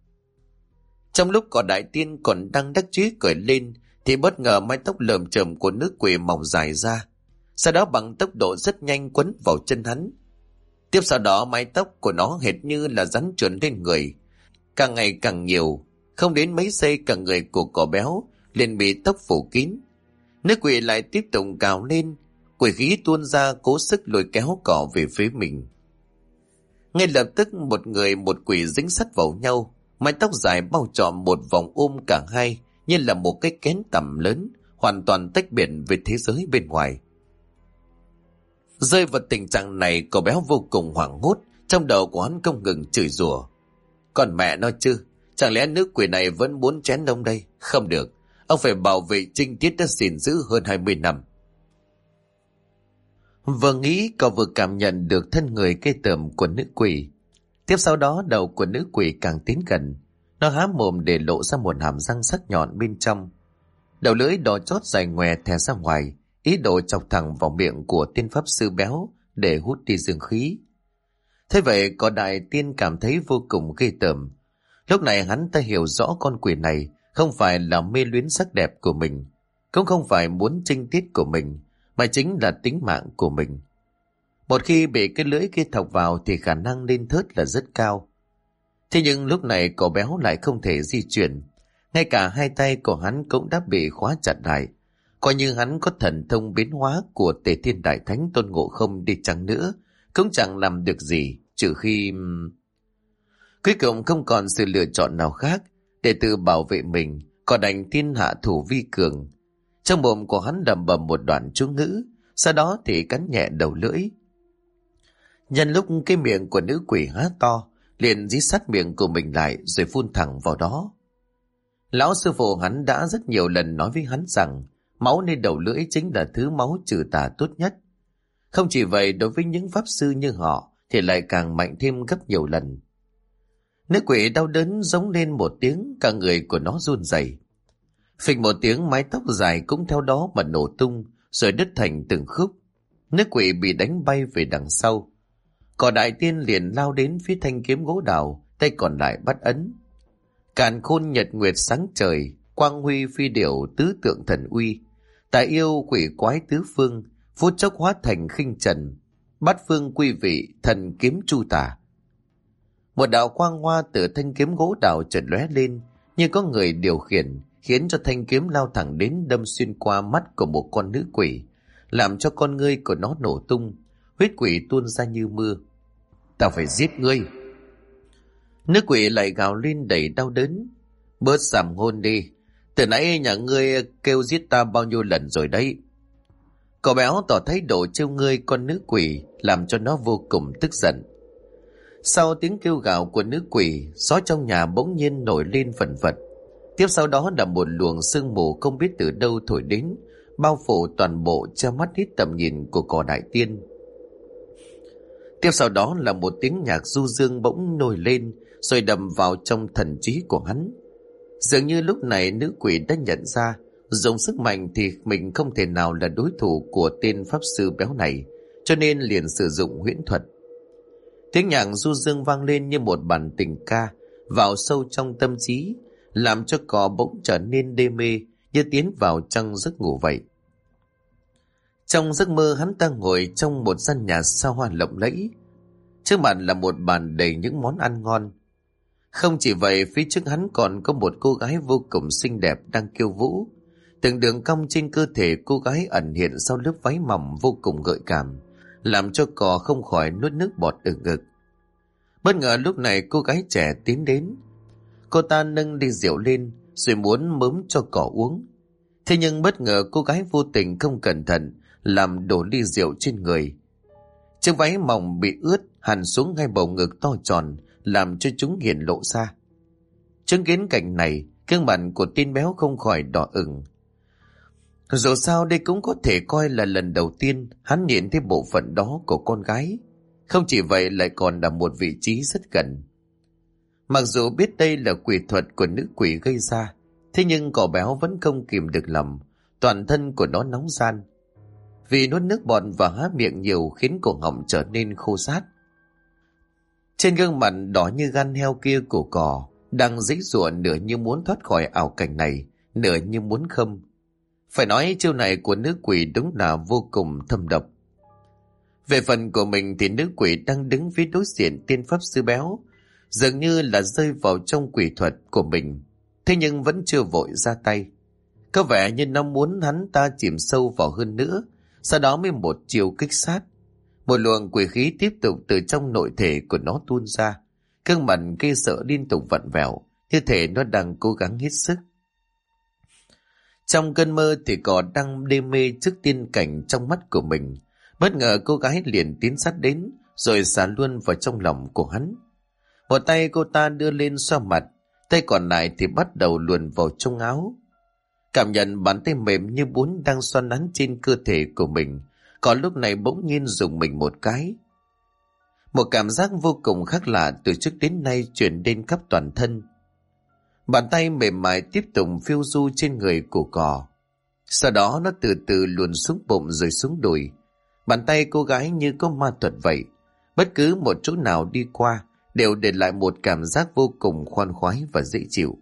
Trong lúc cỏ đại tiên còn đang đắc chí cười lên, thì bất ngờ mái tóc lởm chởm của nữ quỷ mỏng dài ra, sau đó bằng tốc độ rất nhanh quấn vào chân hắn. Tiếp sau đó mái tóc của nó hệt như là rắn trườn lên người, càng ngày càng nhiều, không đến mấy giây cả người của cỏ béo liền bị tóc phủ kín. Nữ quỷ lại tiếp tục cào lên, quỷ khí tuôn ra cố sức lôi kéo cỏ về phía mình. Ngay lập tức một người một quỷ dính sắt vào nhau, mái tóc dài bao trọn một vòng ôm cả hai như là một cái kén tầm lớn, hoàn toàn tách biệt với thế giới bên ngoài. Rơi vào tình trạng này, cậu béo vô cùng hoảng hốt, trong đầu của hắn không ngừng chửi rủa: Còn mẹ nó chứ, chẳng lẽ nữ quỷ này vẫn muốn chén ông đây? Không được, ông phải bảo vệ trinh tiết đã gìn giữ hơn 20 năm. Vừa nghĩ cậu vừa cảm nhận được thân người ghê tởm của nữ quỷ. Tiếp sau đó đầu của nữ quỷ càng tiến gần, nó há mồm để lộ ra một hàm răng sắc nhọn bên trong. Đầu lưỡi đỏ chót dài ngoè thè ra ngoài, ý đồ chọc thẳng vào miệng của tên pháp sư béo để hút đi dương khí. Thế vậy cỏ đại tiên cảm thấy vô cùng ghê tởm. Lúc này hắn ta hiểu rõ con quỷ này không phải là mê luyến sắc đẹp của mình, cũng không phải muốn trinh tiết của mình, mà chính là tính mạng của mình. Một khi bị cái lưỡi kia thọc vào thì khả năng lên thớt là rất cao. Thế nhưng lúc này cỏ béo lại không thể di chuyển, ngay cả hai tay của hắn cũng đã bị khóa chặt lại. Coi như hắn có thần thông biến hóa của Tề Thiên Đại Thánh Tôn Ngộ Không đi chăng nữa, cũng chẳng làm được gì, trừ khi... Cuối cùng không còn sự lựa chọn nào khác, để tự bảo vệ mình, còn đành thiên hạ thủ vi cường. Trong mồm của hắn lẩm bẩm một đoạn chú ngữ, sau đó thì cắn nhẹ đầu lưỡi. Nhân lúc cái miệng của nữ quỷ há to, liền dí sát miệng của mình lại rồi phun thẳng vào đó. Lão sư phụ hắn đã rất nhiều lần nói với hắn rằng máu nơi đầu lưỡi chính là thứ máu trừ tà tốt nhất. Không chỉ vậy, đối với những pháp sư như họ thì lại càng mạnh thêm gấp nhiều lần. Nữ quỷ đau đớn giống lên một tiếng, cả người của nó run rẩy. Phịch một tiếng, mái tóc dài cũng theo đó mà nổ tung, rồi đứt thành từng khúc. Nữ quỷ bị đánh bay về đằng sau. Cỏ đại tiên liền lao đến phía thanh kiếm gỗ đào, tay còn lại bắt ấn. Càn khôn nhật nguyệt sáng trời, quang huy phi điểu tứ tượng thần uy, tài yêu quỷ quái tứ phương, phút chốc hóa thành khinh trần, bát phương quy vị, thần kiếm chu tả. Một đạo quang hoa từ thanh kiếm gỗ đào chợt lóe lên, như có người điều khiển, khiến cho thanh kiếm lao thẳng đến đâm xuyên qua mắt của một con nữ quỷ, làm cho con ngươi của nó nổ tung, huyết quỷ tuôn ra như mưa. Tao phải giết ngươi! Nữ quỷ lại gào lên đầy đau đớn. Bớt sàm ngôn đi, từ nãy nhà ngươi kêu giết ta bao nhiêu lần rồi đấy. Cậu béo tỏ thái độ trêu ngươi con nữ quỷ, làm cho nó vô cùng tức giận. Sau tiếng kêu gào của nữ quỷ, gió trong nhà bỗng nhiên nổi lên phần phật. Tiếp sau đó là một luồng sương mù không biết từ đâu thổi đến, bao phủ toàn bộ, che mắt hết tầm nhìn của cỏ đại tiên. Tiếp sau đó là một tiếng nhạc du dương bỗng nổi lên, rồi đầm vào trong thần trí của hắn. Dường như lúc này nữ quỷ đã nhận ra, dùng sức mạnh thì mình không thể nào là đối thủ của tên pháp sư béo này, cho nên liền sử dụng huyễn thuật. Tiếng nhạc du dương vang lên như một bản tình ca, vào sâu trong tâm trí, làm cho cỏ bỗng trở nên đê mê, như tiến vào trong giấc ngủ vậy. Trong giấc mơ, hắn ta ngồi trong một gian nhà xa hoa lộng lẫy. Trước mặt là một bàn đầy những món ăn ngon. Không chỉ vậy, phía trước hắn còn có một cô gái vô cùng xinh đẹp đang khiêu vũ. Từng đường cong trên cơ thể cô gái ẩn hiện sau lớp váy mỏng vô cùng gợi cảm, làm cho cỏ không khỏi nuốt nước bọt ở ngực. Bất ngờ lúc này cô gái trẻ tiến đến. Cô ta nâng ly rượu lên rồi muốn mớm cho cỏ uống. Thế nhưng bất ngờ cô gái vô tình không cẩn thận làm đổ ly rượu trên người. Chiếc váy mỏng bị ướt hằn xuống ngay bầu ngực to tròn, làm cho chúng hiện lộ ra. Chứng kiến cảnh này, gương mặt của tên béo không khỏi đỏ ửng. Dù sao đây cũng có thể coi là lần đầu tiên hắn nhìn thấy bộ phận đó của con gái. Không chỉ vậy, lại còn là một vị trí rất gần. Mặc dù biết đây là quỷ thuật của nữ quỷ gây ra, thế nhưng cỏ béo vẫn không kìm được lòng, toàn thân của nó nóng ran. Vì nuốt nước bọt và há miệng nhiều khiến cổ họng trở nên khô rát. Trên gương mặt đỏ như gan heo kia của cỏ đang giãy giụa, nửa như muốn thoát khỏi ảo cảnh này, nửa như muốn khâm. Phải nói chiêu này của nữ quỷ đúng là vô cùng thâm độc. Về phần của mình thì nữ quỷ đang đứng phía đối diện tên pháp sư béo, dường như là rơi vào trong quỷ thuật của mình, thế nhưng vẫn chưa vội ra tay. Có vẻ như nó muốn hắn ta chìm sâu vào hơn nữa, sau đó mới một chiều kích sát. Một luồng quỷ khí tiếp tục từ trong nội thể của nó tuôn ra, gương mặt gây sợ liên tục vặn vẹo, như thể nó đang cố gắng hết sức. Trong cơn mơ thì cỏ đang đê mê trước tiên cảnh trong mắt của mình. Bất ngờ cô gái liền tiến sát đến, rồi xả luôn vào trong lòng của hắn. Một tay cô ta đưa lên xoa mặt, tay còn lại thì bắt đầu luồn vào trong áo. Cảm nhận bàn tay mềm như bún đang xoa nắn trên cơ thể của mình, còn lúc này bỗng nhiên dùng mình một cái. Một cảm giác vô cùng khác lạ từ trước đến nay chuyển đến khắp toàn thân. Bàn tay mềm mại tiếp tục phiêu du trên người của cỏ. Sau đó nó từ từ luồn xuống bụng rồi xuống đùi. Bàn tay cô gái như có ma thuật vậy. Bất cứ một chỗ nào đi qua đều để lại một cảm giác vô cùng khoan khoái và dễ chịu.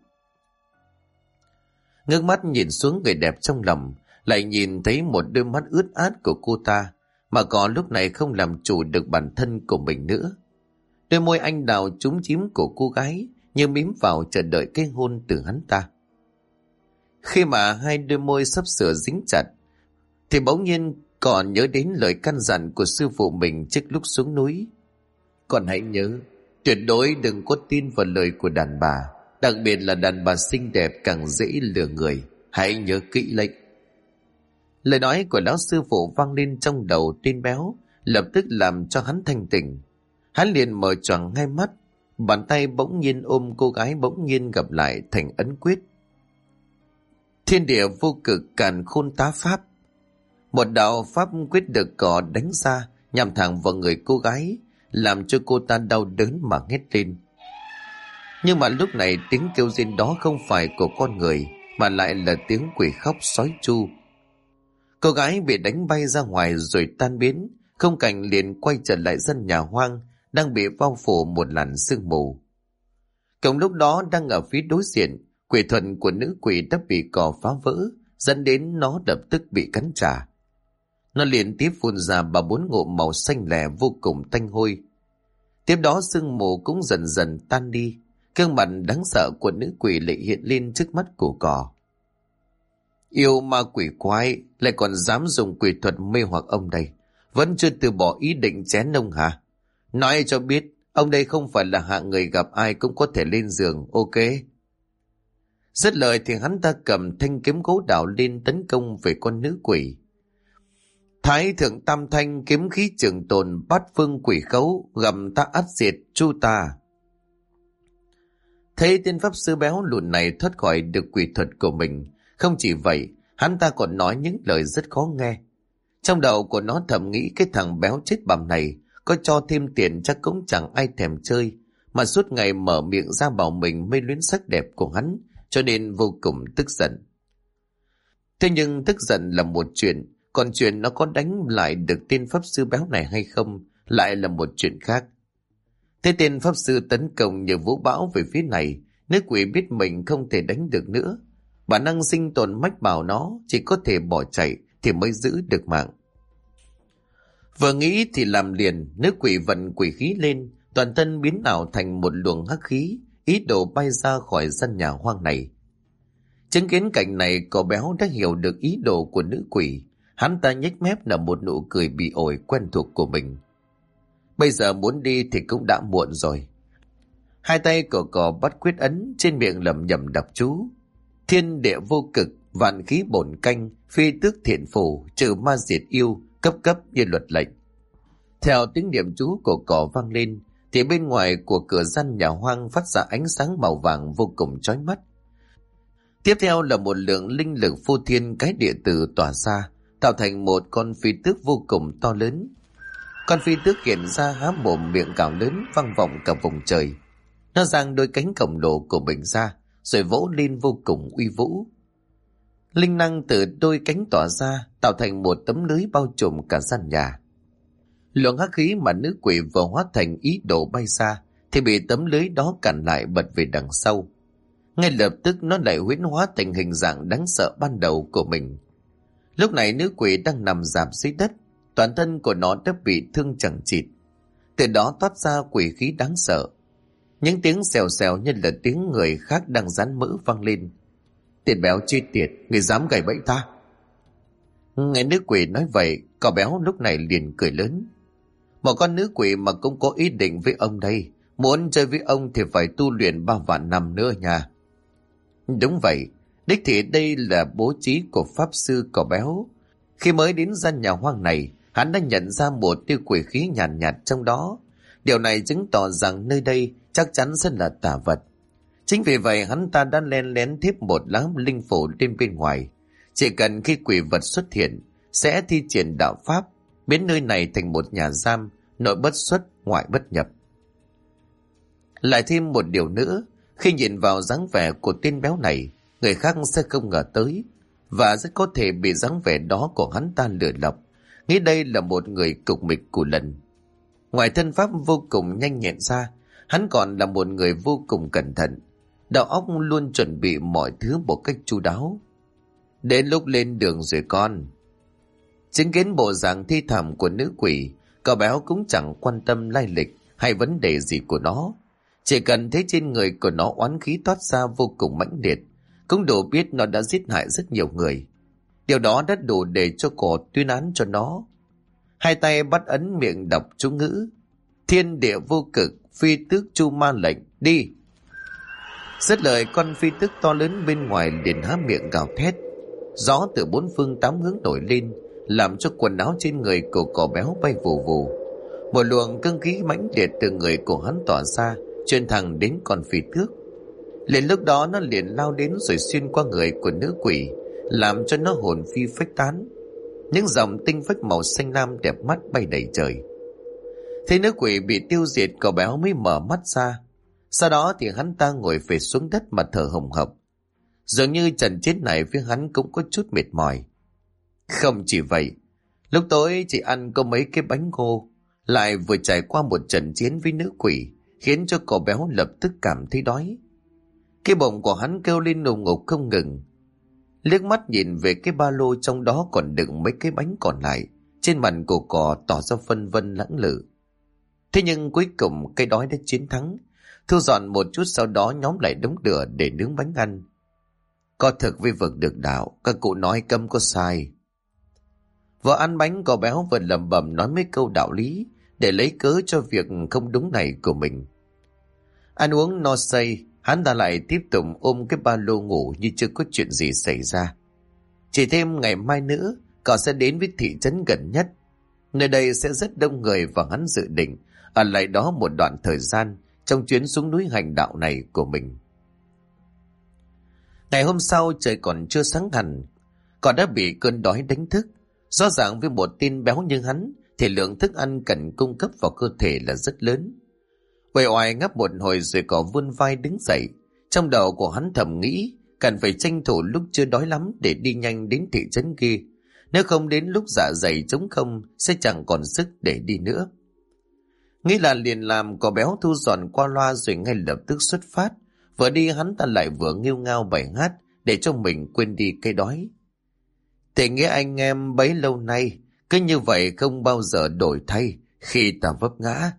Ngước mắt nhìn xuống người đẹp trong lòng, lại nhìn thấy một đôi mắt ướt át của cô ta, mà cỏ lúc này không làm chủ được bản thân của mình nữa. Đôi môi anh đào chúm chím của cô gái như mím vào chờ đợi cái hôn từ hắn ta. Khi mà hai đôi môi sắp sửa dính chặt, thì bỗng nhiên còn nhớ đến lời căn dặn của sư phụ mình trước lúc xuống núi. Còn hãy nhớ, tuyệt đối đừng có tin vào lời của đàn bà, đặc biệt là đàn bà xinh đẹp càng dễ lừa người. Hãy nhớ kỹ lệnh. Lời nói của lão sư phụ vang lên trong đầu tên béo, lập tức làm cho hắn thanh tỉnh. Hắn liền mở choàng hai mắt, bàn tay bỗng nhiên ôm cô gái bỗng nhiên gặp lại thành ấn quyết. Thiên địa vô cực càn khôn tá pháp. Một đạo pháp quyết được cỏ đánh ra nhằm thẳng vào người cô gái, làm cho cô ta đau đớn mà hét lên. Nhưng mà lúc này tiếng kêu rên đó không phải của con người, mà lại là tiếng quỷ khóc sói chu. Cô gái bị đánh bay ra ngoài rồi tan biến, khung cảnh liền quay trở lại dân nhà hoang đang bị bao phủ một làn sương mù. Cùng lúc đó đang ở phía đối diện, quỷ thuật của nữ quỷ đã bị cỏ phá vỡ, dẫn đến nó lập tức bị cắn trả. Nó liên tiếp phun ra 3-4 ngụm màu xanh lè vô cùng tanh hôi. Tiếp đó sương mù cũng dần dần tan đi, gương mặt đáng sợ của nữ quỷ lại hiện lên trước mắt của cò. Yêu ma quỷ quái, lại còn dám dùng quỷ thuật mê hoặc ông đây. Vẫn chưa từ bỏ ý định chén ông hả? Nói cho biết, ông đây không phải là hạng người gặp ai cũng có thể lên giường, ok? Dứt lời thì hắn ta cầm thanh kiếm gỗ đào lên tấn công về con nữ quỷ. Thái thượng tam thanh, kiếm khí trường tồn, bát phương quỷ khấu, gầm ta ắt diệt chu ta. Thấy tên pháp sư béo lùn này thoát khỏi được quỷ thuật của mình, không chỉ vậy, hắn ta còn nói những lời rất khó nghe. Trong đầu của nó thầm nghĩ cái thằng béo chết bầm này có cho thêm tiền chắc cũng chẳng ai thèm chơi, mà suốt ngày mở miệng ra bảo mình mê luyến sắc đẹp của hắn, cho nên vô cùng tức giận. Thế nhưng tức giận là một chuyện, còn chuyện nó có đánh lại được tên pháp sư béo này hay không lại là một chuyện khác. Thế tên pháp sư tấn công như vũ bão về phía này, nữ quỷ biết mình không thể đánh được nữa. Bản năng sinh tồn mách bảo nó chỉ có thể bỏ chạy thì mới giữ được mạng. Vừa nghĩ thì làm liền, nữ quỷ vận quỷ khí lên, toàn thân biến ảo thành một luồng hắc khí, ý đồ bay ra khỏi căn nhà hoang này. Chứng kiến cảnh này, cậu béo đã hiểu được ý đồ của nữ quỷ. Hắn ta nhếch mép nở một nụ cười bị ổi quen thuộc của mình. Bây giờ muốn đi thì cũng đã muộn rồi. Hai tay của cậu bắt quyết ấn, trên miệng lẩm nhẩm đọc chú. Thiên địa vô cực, vạn khí bổn canh, phi tước thiện phủ, trừ ma diệt yêu, cấp cấp như luật lệnh. Theo tiếng niệm chú của cỏ vang lên, thì bên ngoài của cửa gian nhà hoang phát ra ánh sáng màu vàng vô cùng chói mắt. Tiếp theo là một lượng linh lực phô thiên cái địa tử tỏa ra, tạo thành một con phi tước vô cùng to lớn. Con phi tước hiện ra há mồm miệng cào lớn vang vọng cả vùng trời. Nó giang đôi cánh khổng lồ của mình ra, rồi vỗ lên vô cùng uy vũ. Linh năng từ đôi cánh tỏa ra, tạo thành một tấm lưới bao trùm cả gian nhà. Luồng hắc khí mà nữ quỷ vừa hóa thành ý đồ bay xa, thì bị tấm lưới đó cản lại bật về đằng sau. Ngay lập tức nó lại huyễn hóa thành hình dạng đáng sợ ban đầu của mình. Lúc này nữ quỷ đang nằm rạp dưới đất, toàn thân của nó đã bị thương chẳng chịt. Từ đó toát ra quỷ khí đáng sợ. Những tiếng xèo xèo như là tiếng người khác đang rán mỡ vang lên. Tiền béo chi tiệt, người dám gài bẫy ta. Nghe nữ quỷ nói vậy, cậu béo lúc này liền cười lớn. Một con nữ quỷ mà cũng có ý định với ông đây. Muốn chơi với ông thì phải tu luyện 3 vạn năm nữa nha. Đúng vậy, đích thị đây là bố trí của pháp sư cậu béo. Khi mới đến gian nhà hoang này, hắn đã nhận ra một tia quỷ khí nhàn nhạt trong đó. Điều này chứng tỏ rằng nơi đây chắc chắn sẽ là tà vật. Chính vì vậy hắn ta đã len lén thiếp một lá linh phủ lên bên ngoài. Chỉ cần khi quỷ vật xuất hiện, sẽ thi triển đạo pháp, biến nơi này thành một nhà giam, nội bất xuất, ngoại bất nhập. Lại thêm một điều nữa, khi nhìn vào dáng vẻ của tên béo này, người khác sẽ không ngờ tới, và rất có thể bị dáng vẻ đó của hắn ta lừa lọc, nghĩ đây là một người cục mịch cù lần. Ngoài thân pháp vô cùng nhanh nhẹn ra, hắn còn là một người vô cùng cẩn thận, đầu óc luôn chuẩn bị mọi thứ một cách chu đáo. Đến lúc lên đường rồi con. Chứng kiến bộ dạng thi thảm của nữ quỷ, cậu béo cũng chẳng quan tâm lai lịch hay vấn đề gì của nó. Chỉ cần thấy trên người của nó oán khí toát ra vô cùng mãnh liệt, cũng đủ biết nó đã giết hại rất nhiều người. Điều đó đã đủ để cho cổ tuyên án cho nó. Hai tay bắt ấn miệng đọc chú ngữ. Thiên địa vô cực, phi tước chu ma lệnh, đi. Dứt lời, con phi tước to lớn bên ngoài liền há miệng gào thét. Gió từ bốn phương tám hướng nổi lên, làm cho quần áo trên người của cỏ béo bay vù vù. Một luồng cương khí mãnh liệt từ người của hắn tỏa ra, truyền thẳng đến con phi tước. Liền lúc đó nó liền lao đến rồi xuyên qua người của nữ quỷ, làm cho nó hồn phi phách tán. Những dòng tinh phách màu xanh lam đẹp mắt bay đầy trời. Thấy nữ quỷ bị tiêu diệt, cậu béo mới mở mắt ra. Sau đó thì hắn ta ngồi phịch xuống đất mà thở hồng hộc. Dường như trận chết này với hắn cũng có chút mệt mỏi. Không chỉ vậy, lúc tối chỉ ăn có mấy cái bánh ngô, lại vừa trải qua một trận chiến với nữ quỷ, khiến cho cậu béo lập tức cảm thấy đói. Cái bụng của hắn kêu lên ùng ục không ngừng. Liếc mắt nhìn về cái ba lô trong đó còn đựng mấy cái bánh còn lại, trên mặt của cò tỏ ra phân vân lẳng lự. Thế nhưng cuối cùng cái đói đã chiến thắng. Thu dọn một chút sau đó nhóm lại đống lửa để nướng bánh ăn. Có thực với vực được đạo, các cụ nói cấm có sai. Vợ ăn bánh cò béo vừa lẩm bẩm nói mấy câu đạo lý để lấy cớ cho việc không đúng này của mình. Ăn uống no say, hắn ta lại tiếp tục ôm cái ba lô ngủ như chưa có chuyện gì xảy ra. Chỉ thêm ngày mai nữa, cậu sẽ đến với thị trấn gần nhất. Nơi đây sẽ rất đông người và hắn dự định ở lại đó một đoạn thời gian trong chuyến xuống núi hành đạo này của mình. Ngày hôm sau trời còn chưa sáng hẳn, cậu đã bị cơn đói đánh thức. Rõ ràng với một tên béo như hắn thì lượng thức ăn cần cung cấp vào cơ thể là rất lớn. Uể oải ngáp một hồi rồi cậu vươn vai đứng dậy. Trong đầu của hắn thầm nghĩ cần phải tranh thủ lúc chưa đói lắm để đi nhanh đến thị trấn kia. Nếu không đến lúc dạ dày trống không sẽ chẳng còn sức để đi nữa. Nghĩ là liền làm, cậu béo thu dọn qua loa rồi ngay lập tức xuất phát. Vừa đi hắn ta lại vừa nghêu ngao bài hát để cho mình quên đi cái đói. Tình nghĩa anh em bấy lâu nay cứ như vậy không bao giờ đổi thay khi ta vấp ngã.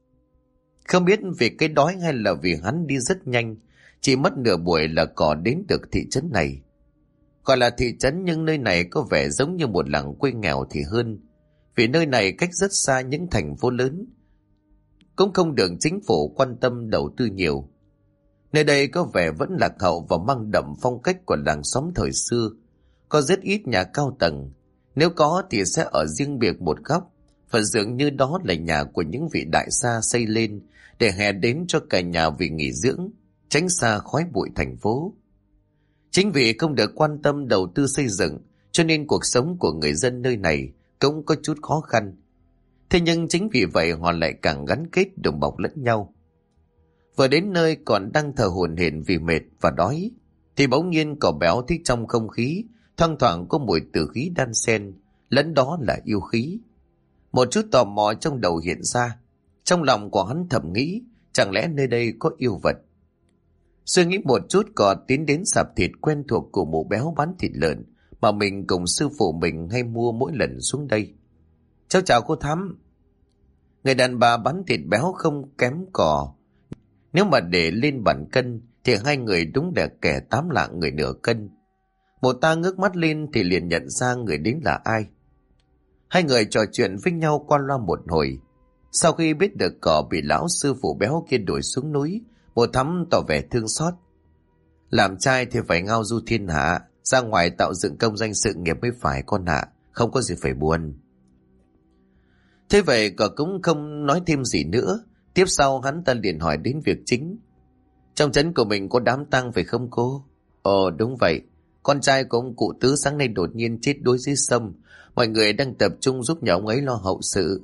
Không biết vì cái đói hay là vì hắn đi rất nhanh, chỉ mất nửa buổi là cỏ đến được thị trấn này. Gọi là thị trấn nhưng nơi này có vẻ giống như một làng quê nghèo thì hơn, vì nơi này cách rất xa những thành phố lớn, cũng không được chính phủ quan tâm đầu tư nhiều. Nơi đây có vẻ vẫn lạc hậu và mang đậm phong cách của làng xóm thời xưa. Có rất ít nhà cao tầng, nếu có thì sẽ ở riêng biệt một góc, và dường như đó là nhà của những vị đại gia xây lên để hè đến cho cả nhà vì nghỉ dưỡng, tránh xa khói bụi thành phố. Chính vì không được quan tâm đầu tư xây dựng, cho nên cuộc sống của người dân nơi này cũng có chút khó khăn. Thế nhưng chính vì vậy họ lại càng gắn kết đùm bọc lẫn nhau. Vừa đến nơi còn đang thở hổn hển vì mệt và đói, thì bỗng nhiên cậu béo thấy trong không khí thoang thoảng có mùi tử khí đan xen, lẫn đó là yêu khí. Một chút tò mò trong đầu hiện ra, trong lòng của hắn thầm nghĩ chẳng lẽ nơi đây có yêu vật. Suy nghĩ một chút cò tiến đến sạp thịt quen thuộc của mụ béo bán thịt lợn mà mình cùng sư phụ mình hay mua mỗi lần xuống đây. Cháu chào cô Thắm. Người đàn bà bán thịt béo không kém cò. Nếu mà để lên bàn cân thì hai người đúng là kẻ tám lạng người nửa cân. Một ta ngước mắt lên thì liền nhận ra người đến là ai. Hai người trò chuyện với nhau qua loa một hồi. Sau khi biết được cỏ bị lão sư phụ béo kia đuổi xuống núi, Bồ Thắm tỏ vẻ thương xót. Làm trai thì phải ngao du thiên hạ, ra ngoài tạo dựng công danh sự nghiệp mới phải con ạ, không có gì phải buồn. Thế vậy cỏ cũng không nói thêm gì nữa. Tiếp sau hắn ta liền hỏi đến việc chính. Trong trấn của mình có đám tang phải không cô? Ồ đúng vậy, con trai của ông cụ Tứ sáng nay đột nhiên chết đuối dưới sông. Mọi người đang tập trung giúp nhà ông ấy lo hậu sự.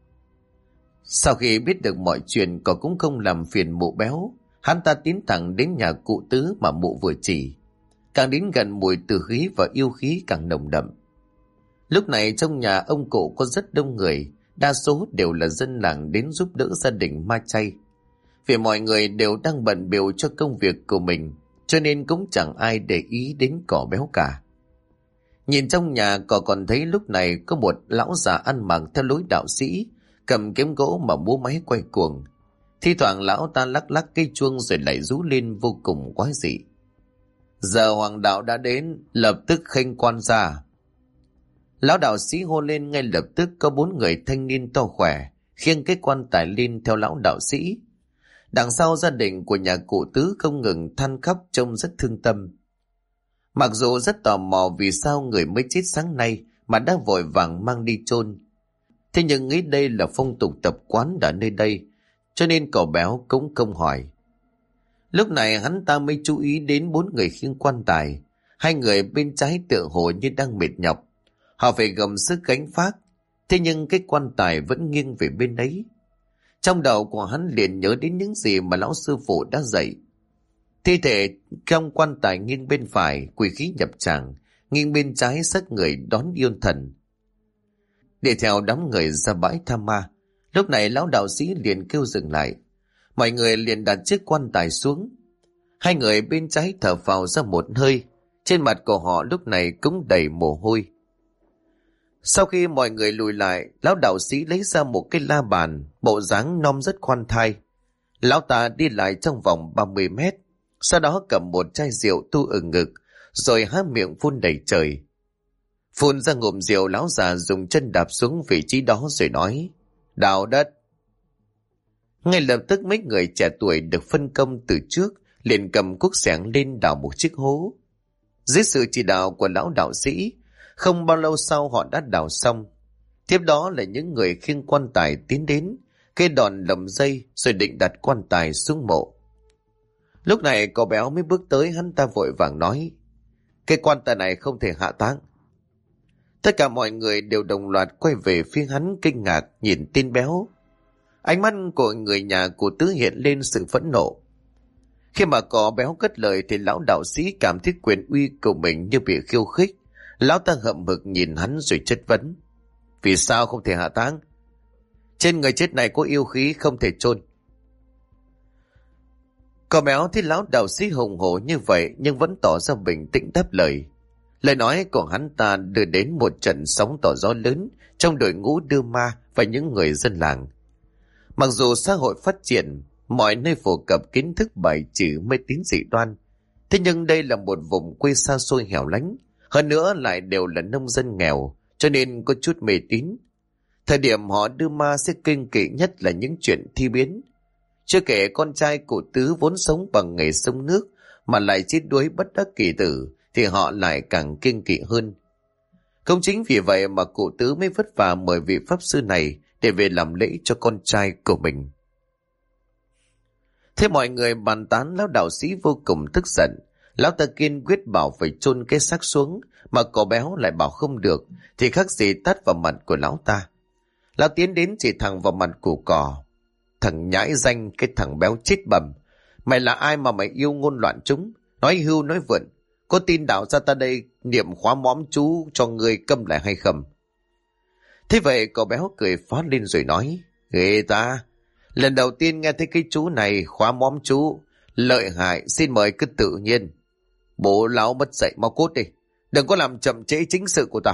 Sau khi biết được mọi chuyện, cậu cũng không làm phiền mụ béo. Hắn ta tiến thẳng đến nhà cụ Tứ mà mụ vừa chỉ. Càng đến gần mùi tử khí và yêu khí càng nồng đậm. Lúc này trong nhà ông cụ có rất đông người, đa số đều là dân làng đến giúp đỡ gia đình ma chay. Vì mọi người đều đang bận bịu cho công việc của mình, cho nên cũng chẳng ai để ý đến cỏ béo cả. Nhìn trong nhà cỏ còn thấy lúc này có một lão già ăn mặc theo lối đạo sĩ, cầm kiếm gỗ mà múa máy quay cuồng. Thi thoảng lão ta lắc lắc cây chuông rồi lại rú lên vô cùng quái dị. Giờ hoàng đạo đã đến, lập tức khênh quan ra. Lão đạo sĩ hô lên, ngay lập tức có 4 người thanh niên to khỏe khiêng cái quan tài lên theo lão đạo sĩ. Đằng sau gia đình của nhà cụ Tứ không ngừng than khóc trông rất thương tâm. Mặc dù rất tò mò vì sao người mới chết sáng nay mà đã vội vàng mang đi chôn, thế nhưng nghĩ đây là phong tục tập quán ở nơi đây, cho nên cậu béo cũng không hỏi. Lúc này hắn ta mới chú ý đến 4 người khiêng quan tài. 2 người bên trái tựa hồ như đang mệt nhọc, họ phải gồng sức gánh vác, thế nhưng cái quan tài vẫn nghiêng về bên ấy. Trong đầu của hắn liền nhớ đến những gì mà lão sư phụ đã dạy. Thi thể trong quan tài nghiêng bên phải, quỷ khí nhập tràng, nghiêng bên trái xác người đón yêu thần. Để theo đám người ra bãi tha ma. Lúc này lão đạo sĩ liền kêu dừng lại. Mọi người liền đặt chiếc quan tài xuống. 2 người bên trái thở phào ra một hơi, trên mặt của họ lúc này cũng đầy mồ hôi. Sau khi mọi người lùi lại, lão đạo sĩ lấy ra một cái la bàn, bộ dáng non rất khoan thai. Lão ta đi lại trong vòng 30 mét, sau đó cầm một chai rượu tu ở ngực, rồi há miệng phun đầy trời. Phun ra ngụm rượu, lão già dùng chân đạp xuống vị trí đó rồi nói: đào đất. Ngay lập tức mấy người trẻ tuổi được phân công từ trước liền cầm cuốc xẻng lên đào một chiếc hố. Dưới sự chỉ đạo của lão đạo sĩ, không bao lâu sau họ đã đào xong. Tiếp đó là những người khiêng quan tài tiến đến, cây đòn lầm dây rồi định đặt quan tài xuống mộ. Lúc này cậu béo mới bước tới, hắn ta vội vàng nói: cái quan tài này không thể hạ táng. Tất cả mọi người đều đồng loạt quay về phía hắn kinh ngạc nhìn tên béo. Ánh mắt của người nhà của Tứ hiện lên sự phẫn nộ. Khi mà cậu béo cất lời thì lão đạo sĩ cảm thấy quyền uy của mình như bị khiêu khích. Lão ta hậm hực nhìn hắn rồi chất vấn: vì sao không thể hạ táng? Trên người chết này có yêu khí không thể chôn. Cậu béo thấy lão đạo sĩ hùng hổ như vậy nhưng vẫn tỏ ra bình tĩnh đáp lời. Lời nói của hắn ta đưa đến một trận sóng to gió lớn trong đội ngũ đưa ma và những người dân làng. Mặc dù xã hội phát triển, mọi nơi phổ cập kiến thức bài trừ mê tín dị đoan, thế nhưng đây là một vùng quê xa xôi hẻo lánh, hơn nữa lại đều là nông dân nghèo, cho nên có chút mê tín. Thời điểm họ đưa ma sẽ kinh kỵ nhất là những chuyện thi biến. Chưa kể con trai của Tứ vốn sống bằng nghề sông nước mà lại chết đuối bất đắc kỳ tử, thì họ lại càng kiêng kỵ hơn. Không chính vì vậy mà cụ Tứ mới vất vả mời vị pháp sư này để về làm lễ cho con trai của mình. Thế mọi người bàn tán, lão đạo sĩ vô cùng tức giận. Lão ta kiên quyết bảo phải chôn cái xác xuống, mà cậu béo lại bảo không được, thì khác gì tát vào mặt của lão ta. Lão tiến đến chỉ thẳng vào mặt của cò: thằng nhãi danh, cái thằng béo chết bầm, mày là ai mà mày yêu ngôn loạn chúng, nói hưu nói vượn, có tin đạo ra ta đây niệm khóa móm chú cho người câm lại hay không? Thế vậy cậu béo cười phá lên rồi nói: ghê ta, lần đầu tiên nghe thấy cái chú này khóa móm chú, lợi hại, xin mời cứ tự nhiên. Bố lão mất dạy mau cút đi, đừng có làm chậm trễ chính sự của ta.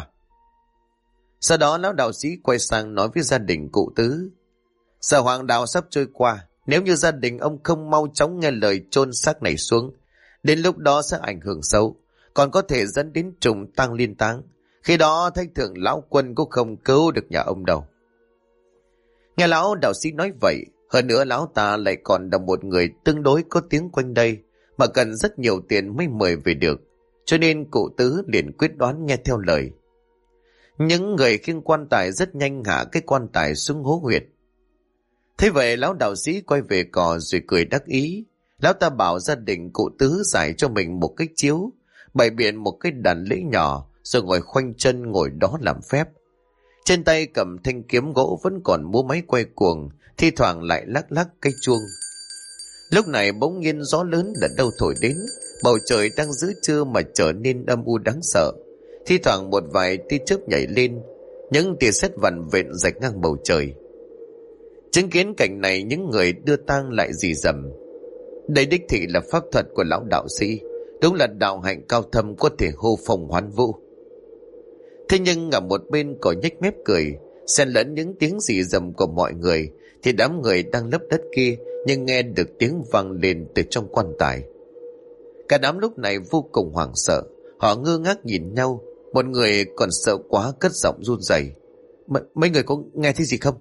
Sau đó lão đạo sĩ quay sang nói với gia đình cụ Tứ: giờ hoàng đạo sắp trôi qua, nếu như gia đình ông không mau chóng nghe lời chôn xác này xuống, đến lúc đó sẽ ảnh hưởng xấu, còn có thể dẫn đến trùng tăng liên táng. Khi đó thánh thượng lão quân cũng không cứu được nhà ông đâu. Nghe lão đạo sĩ nói vậy, hơn nữa lão ta lại còn là một người tương đối có tiếng quanh đây, mà cần rất nhiều tiền mới mời về được, cho nên cụ Tứ liền quyết đoán nghe theo lời. Những người khiêng quan tài rất nhanh hạ cái quan tài xuống hố huyệt. Thế vậy lão đạo sĩ quay về cò rồi cười đắc ý. Lão ta bảo gia đình cụ Tứ giải cho mình một cái chiếu, bày biện một cái đàn lễ nhỏ, rồi ngồi khoanh chân ngồi đó làm phép. Trên tay cầm thanh kiếm gỗ vẫn còn múa máy quay cuồng, thi thoảng lại lắc lắc cái chuông. Lúc này bỗng nhiên gió lớn đã đâu thổi đến, bầu trời đang giữa trưa mà trở nên âm u đáng sợ. Thi thoảng một vài tia chớp nhảy lên, những tia sét vằn vện rạch ngang bầu trời. Chứng kiến cảnh này, những người đưa tang lại rì rầm. Đây đích thị là pháp thuật của lão đạo sĩ, đúng là đạo hạnh cao thâm, có thể hô phong hoán vũ. Thế nhưng ở một bên có nhếch mép cười, xen lẫn những tiếng rì rầm của mọi người, thì đám người đang lấp đất kia nhưng nghe được tiếng vang lên từ trong quan tài. Cả đám lúc này vô cùng hoảng sợ, họ ngơ ngác nhìn nhau. Một người còn sợ quá cất giọng run rẩy: mấy người có nghe thấy gì không?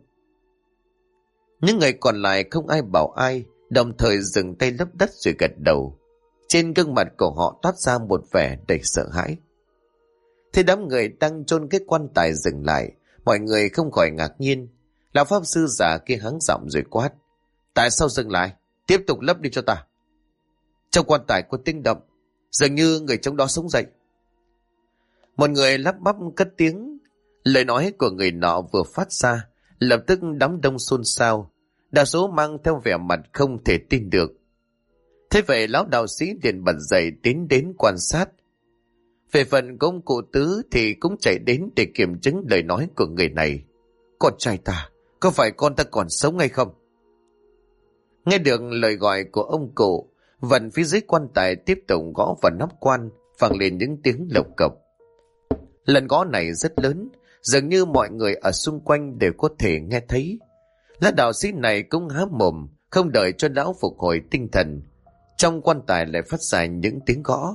Những người còn lại không ai bảo ai, đồng thời dừng tay lấp đất rồi gật đầu. Trên gương mặt của họ toát ra một vẻ đầy sợ hãi. Thế đám người đang chôn cái quan tài dừng lại, mọi người không khỏi ngạc nhiên. Lão pháp sư già kia hắng giọng rồi quát: tại sao dừng lại? Tiếp tục lấp đi cho ta. Trong quan tài có tiếng động, dường như người trong đó sống dậy. Một người lắp bắp cất tiếng. Lời nói của người nọ vừa phát ra, lập tức đám đông xôn xao, đa số mang theo vẻ mặt không thể tin được. Thế vậy lão đạo sĩ liền bật dậy tiến đến quan sát. Về phần của ông cụ Tứ thì cũng chạy đến để kiểm chứng lời nói của người này. Con trai ta, có phải con ta còn sống hay không? Nghe được lời gọi của ông cụ, vần phía dưới quan tài tiếp tục gõ vào nắp quan, vang lên những tiếng lộc cộc. Lần gõ này rất lớn, Dường như mọi người ở xung quanh đều có thể nghe thấy. Lão đạo sĩ này cũng há mồm, không đợi cho lão phục hồi tinh thần. Trong quan tài lại phát ra những tiếng gõ.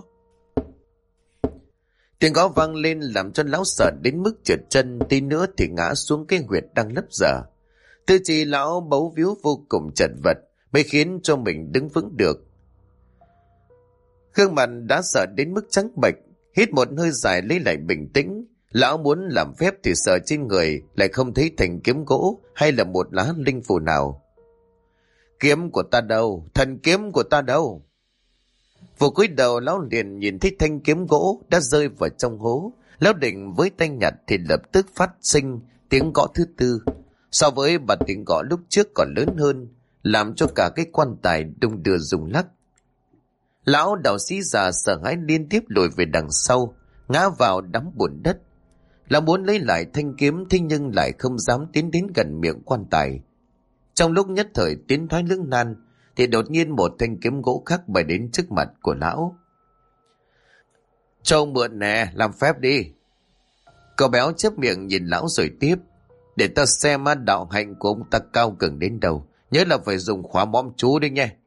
Tiếng gõ vang lên làm cho lão sợ đến mức trượt chân, tí nữa thì ngã xuống cái huyệt đang lấp dở. Tư chi lão bấu víu vô cùng chật vật mới khiến cho mình đứng vững được. Gương mặt đã sợ đến mức trắng bệch, hít một hơi dài lấy lại bình tĩnh. Lão muốn làm phép thì sợ trên người lại không thấy thanh kiếm gỗ hay là một lá linh phù nào. Kiếm của ta đâu? Thần kiếm của ta đâu? Vừa cúi đầu lão liền nhìn thấy thanh kiếm gỗ đã rơi vào trong hố. Lão định với tay nhặt thì lập tức phát sinh tiếng gõ thứ tư. So với bản tiếng gõ lúc trước còn lớn hơn, làm cho cả cái quan tài đung đưa rung lắc. Lão đạo sĩ già sợ hãi liên tiếp lùi về đằng sau, ngã vào đám bùn đất. Lão muốn lấy lại thanh kiếm thế nhưng lại không dám tiến đến gần miệng quan tài. Trong lúc nhất thời tiến thoái lưỡng nan thì đột nhiên một thanh kiếm gỗ khác bay đến trước mặt của lão. Châu mượn nè, làm phép đi. Cậu béo chép miệng nhìn lão rồi tiếp. Để ta xem đạo hạnh của ông ta cao cường đến đâu. Nhớ là phải dùng khóa mõm chú đi nha.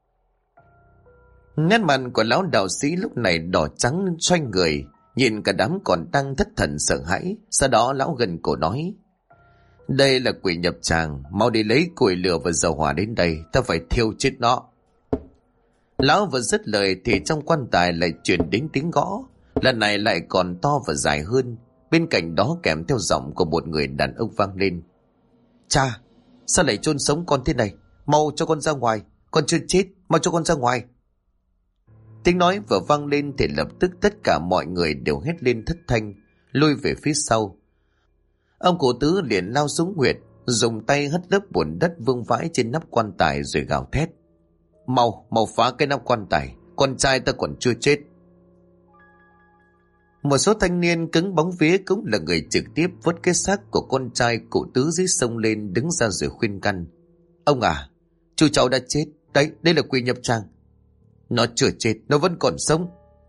Nét mặt của lão đạo sĩ lúc này đỏ trắng xoay người, nhìn cả đám còn đang thất thần sợ hãi. Sau đó lão gần cổ nói: Đây là quỷ nhập tràng, mau đi lấy củi lửa và dầu hỏa đến đây, ta phải thiêu chết nó. Lão vừa dứt lời thì trong quan tài lại truyền đến tiếng gõ, lần này lại còn to và dài hơn. Bên cạnh đó kèm theo giọng của một người đàn ông vang lên: Cha, sao lại chôn sống con thế này? Mau cho con ra ngoài, con chưa chết, mau cho con ra ngoài. Tiếng nói vừa vang lên thì lập tức tất cả mọi người đều hét lên thất thanh, lui về phía sau. Ông cụ tứ liền lao xuống huyệt, dùng tay hất lớp bùn đất vương vãi trên nắp quan tài rồi gào thét: Mau phá cái nắp quan tài, con trai ta còn chưa chết. Một số thanh niên cứng bóng vía cũng là người trực tiếp vớt cái xác của con trai cụ tứ dưới sông lên đứng ra rồi khuyên can: Ông à, chú cháu đã chết, đây là quỷ nhập tràng. Nó chưa chết, nó vẫn còn sống.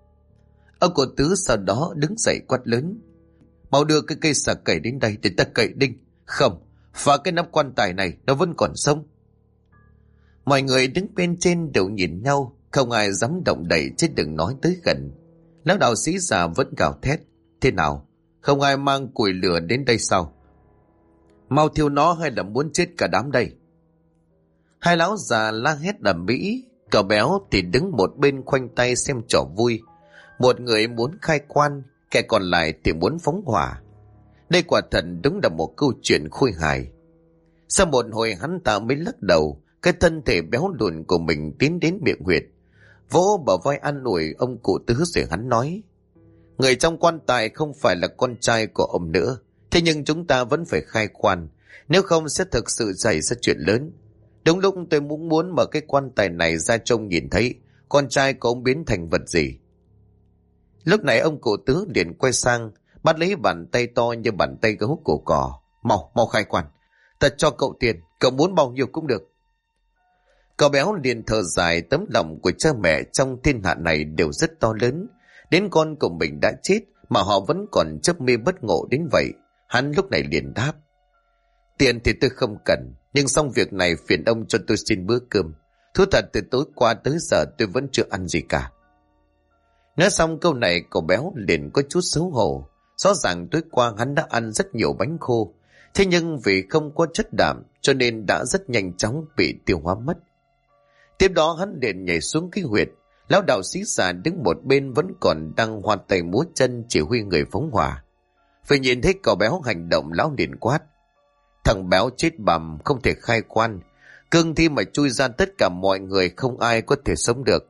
Ông cụ tứ sau đó đứng dậy quát lớn: Mau đưa cái cây xà cầy đến đây để ta cậy đinh. Không, phá cái nắp quan tài này, nó vẫn còn sống. Mọi người đứng bên trên đều nhìn nhau, không ai dám động đậy chứ đừng nói tới gần. Lão đạo sĩ già vẫn gào thét: Thế nào, không ai mang củi lửa đến đây sao? Mau thiêu nó hay là muốn chết cả đám đây? Hai lão già la hét ầm ĩ. Cậu béo thì đứng một bên khoanh tay xem trò vui. Một người muốn khai quan, kẻ còn lại thì muốn phóng hỏa. Đây quả thật đúng là một câu chuyện khôi hài. Sau một hồi hắn ta mới lắc đầu, cái thân thể béo lùn của mình tiến đến miệng huyệt, vỗ bờ vai an ủi ông cụ tứ rồi hắn nói: Người trong quan tài không phải là con trai của ông nữa, thế nhưng chúng ta vẫn phải khai quan, nếu không sẽ thực sự xảy ra chuyện lớn. Đúng lúc tôi muốn mở cái quan tài này ra trông nhìn thấy con trai của ông biến thành vật gì. Lúc này ông cụ tứ liền quay sang, bắt lấy bàn tay to như bàn tay gấu cổ cỏ: Mau khai quan, ta cho cậu tiền, cậu muốn bao nhiêu cũng được. Cậu béo liền thở dài, tấm lòng của cha mẹ trong thiên hạ này đều rất to lớn, đến con của mình đã chết mà họ vẫn còn chấp mê bất ngộ đến vậy. Hắn lúc này liền đáp: Tiền thì tôi không cần, nhưng xong việc này phiền ông cho tôi xin bữa cơm. Thú thật từ tối qua tới giờ tôi vẫn chưa ăn gì cả. Nói xong câu này cậu béo liền có chút xấu hổ. Rõ ràng tối qua hắn đã ăn rất nhiều bánh khô, thế nhưng vì không có chất đạm cho nên đã rất nhanh chóng bị tiêu hóa mất. Tiếp đó hắn liền nhảy xuống cái huyệt. Lão đạo sĩ già đứng một bên vẫn còn đang hoa tay múa chân chỉ huy người phóng hỏa. Vì nhìn thấy cậu béo hành động, lão liền quát: Thằng béo chết bầm, không thể khai quan. Cương thi mà chui ra tất cả mọi người, không ai có thể sống được.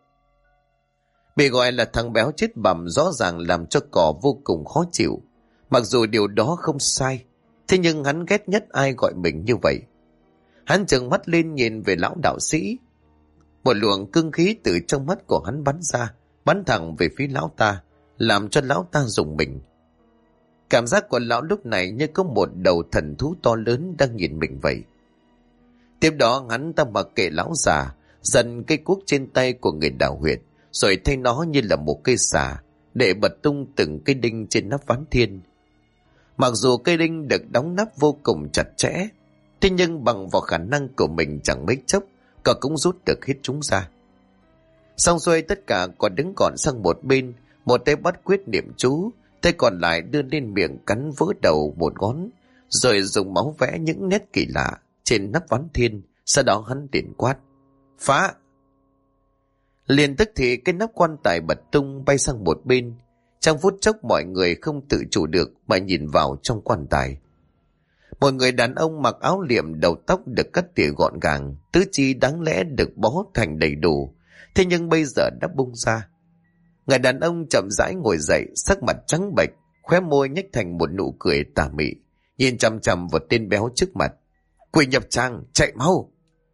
Bị gọi là thằng béo chết bầm rõ ràng làm cho cỏ vô cùng khó chịu. Mặc dù điều đó không sai, thế nhưng hắn ghét nhất ai gọi mình như vậy. Hắn trừng mắt lên nhìn về lão đạo sĩ. Một luồng cương khí từ trong mắt của hắn bắn ra, bắn thẳng về phía lão ta, làm cho lão ta rùng mình. Cảm giác của lão lúc này như có một đầu thần thú to lớn đang nhìn mình vậy. Tiếp đó hắn ta mặc kệ lão già, dần cây cuốc trên tay của người đào huyệt, rồi thay nó như là một cây xà, để bật tung từng cây đinh trên nắp ván thiên. Mặc dù cây đinh được đóng nắp vô cùng chặt chẽ, thế nhưng bằng vào khả năng của mình chẳng mấy chốc, cậu cũng rút được hết chúng ra. Xong xuôi tất cả còn đứng gọn sang một bên, một tay bắt quyết niệm chú, tay còn lại đưa lên miệng cắn vỡ đầu một ngón, rồi dùng máu vẽ những nét kỳ lạ trên nắp ván thiên. Sau đó hắn liền quát: phá! Liền tức thì cái nắp quan tài bật tung bay sang một bên. Trong phút chốc mọi người không tự chủ được mà nhìn vào trong quan tài. Một người đàn ông mặc áo liệm, đầu tóc được cắt tỉa gọn gàng, tứ chi đáng lẽ được bó thành đầy đủ, thế nhưng bây giờ đã bung ra. Người đàn ông chậm rãi ngồi dậy, sắc mặt trắng bệch, khóe môi nhếch thành một nụ cười tà mị, nhìn chằm chằm vào tên béo trước mặt. Quỷ nhập tràng, chạy mau!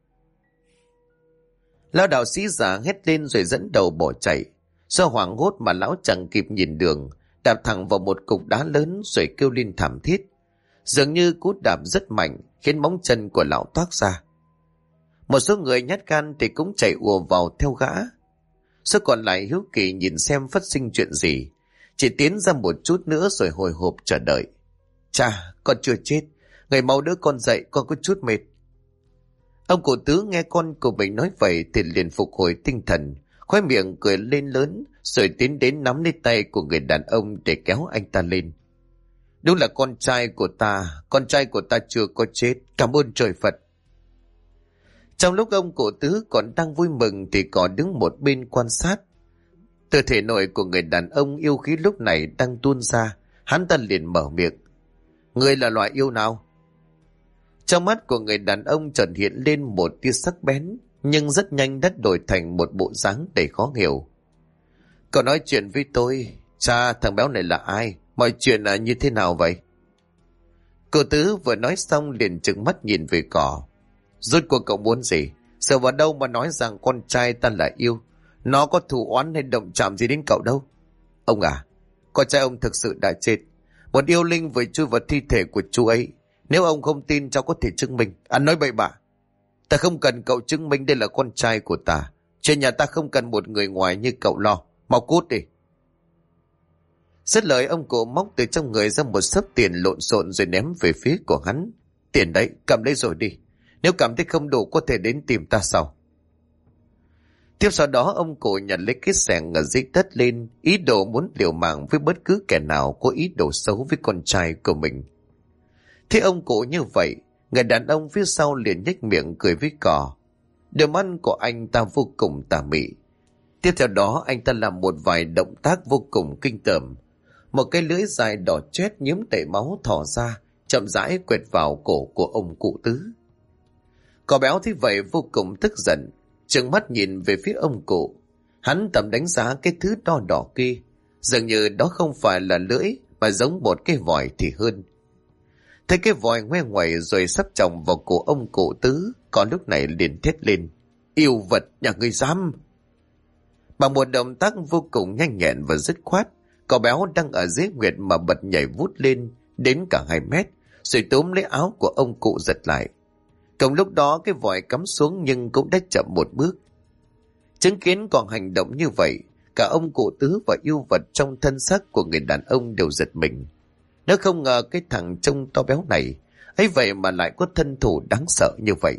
Lão đạo sĩ già hét lên rồi dẫn đầu bỏ chạy. Do hoảng hốt mà lão chẳng kịp nhìn đường, đạp thẳng vào một cục đá lớn rồi kêu lên thảm thiết. Dường như cú đạp rất mạnh khiến móng chân của lão toác ra. Một số người nhát gan thì cũng chạy ùa vào theo gã. Số còn lại hiếu kỳ nhìn xem phát sinh chuyện gì, chỉ tiến ra một chút nữa rồi hồi hộp chờ đợi. Chà, con chưa chết, người mau đỡ con dậy, con có chút mệt. Ông cụ Tứ nghe con của mình nói vậy thì liền phục hồi tinh thần, khóe miệng cười lên lớn rồi tiến đến nắm lấy tay của người đàn ông để kéo anh ta lên. Đúng là con trai của ta chưa có chết, cảm ơn trời Phật. Trong lúc ông cụ Tứ còn đang vui mừng thì có đứng một bên quan sát. Từ thể nội của người đàn ông yêu khí lúc này đang tuôn ra, hắn ta liền mở miệng. Ngươi là loại yêu nào? Trong mắt của người đàn ông chợt hiện lên một tia sắc bén, nhưng rất nhanh đã đổi thành một bộ dáng đầy khó hiểu. Cậu nói chuyện với tôi, cha thằng béo này là ai? Mọi chuyện là như thế nào vậy? Cô Tứ vừa nói xong liền trừng mắt nhìn về cỏ. Rốt cuộc cậu muốn gì? Sợ vào đâu mà nói rằng con trai ta là yêu? Nó có thù oán hay động chạm gì đến cậu đâu? Ông à, con trai ông thực sự đã chết. Một yêu linh vừa chui vào thi thể của chú ấy. Nếu ông không tin cháu có thể chứng minh. Anh nói bậy bạ. Ta không cần cậu chứng minh đây là con trai của ta. Trên nhà ta không cần một người ngoài như cậu lo. Mau cút đi. Dứt lời ông cụ móc từ trong người ra một xấp tiền lộn xộn rồi ném về phía của hắn. Tiền đấy, cầm lấy rồi đi. Nếu cảm thấy không đủ có thể đến tìm ta sau. Tiếp sau đó ông cụ nhận lấy cái xẻng ở dưới đất lên, ý đồ muốn liều mạng với bất cứ kẻ nào có ý đồ xấu với con trai của mình. Thế ông cụ như vậy, người đàn ông phía sau liền nhếch miệng cười với cỏ. Đôi mắt của anh ta vô cùng tà mị. Tiếp theo đó anh ta làm một vài động tác vô cùng kinh tởm. Một cái lưỡi dài đỏ chét nhiễm tẩy máu thò ra, chậm rãi quệt vào cổ của ông cụ Tứ. Cỏ béo thấy vậy vô cùng tức giận, trừng mắt nhìn về phía ông cụ. Hắn tầm đánh giá cái thứ đo đỏ kia, dường như đó không phải là lưỡi mà giống một cái vòi thì hơn. Thấy cái vòi ngoe ngoẩy rồi sắp chồng vào cổ ông cụ Tứ, còn lúc này liền thét lên. Yêu vật nhà ngươi dám! Bằng một động tác vô cùng nhanh nhẹn và dứt khoát, cỏ béo đang ở dưới nguyệt mà bật nhảy vút lên đến cả 2 mét, rồi túm lấy áo của ông cụ giật lại. Cùng lúc đó cái vòi cắm xuống nhưng cũng đã chậm một bước. Chứng kiến còn hành động như vậy, cả ông cụ Tứ và yêu vật trong thân xác của người đàn ông đều giật mình. Nếu không ngờ cái thằng trông to béo này, ấy vậy mà lại có thân thủ đáng sợ như vậy.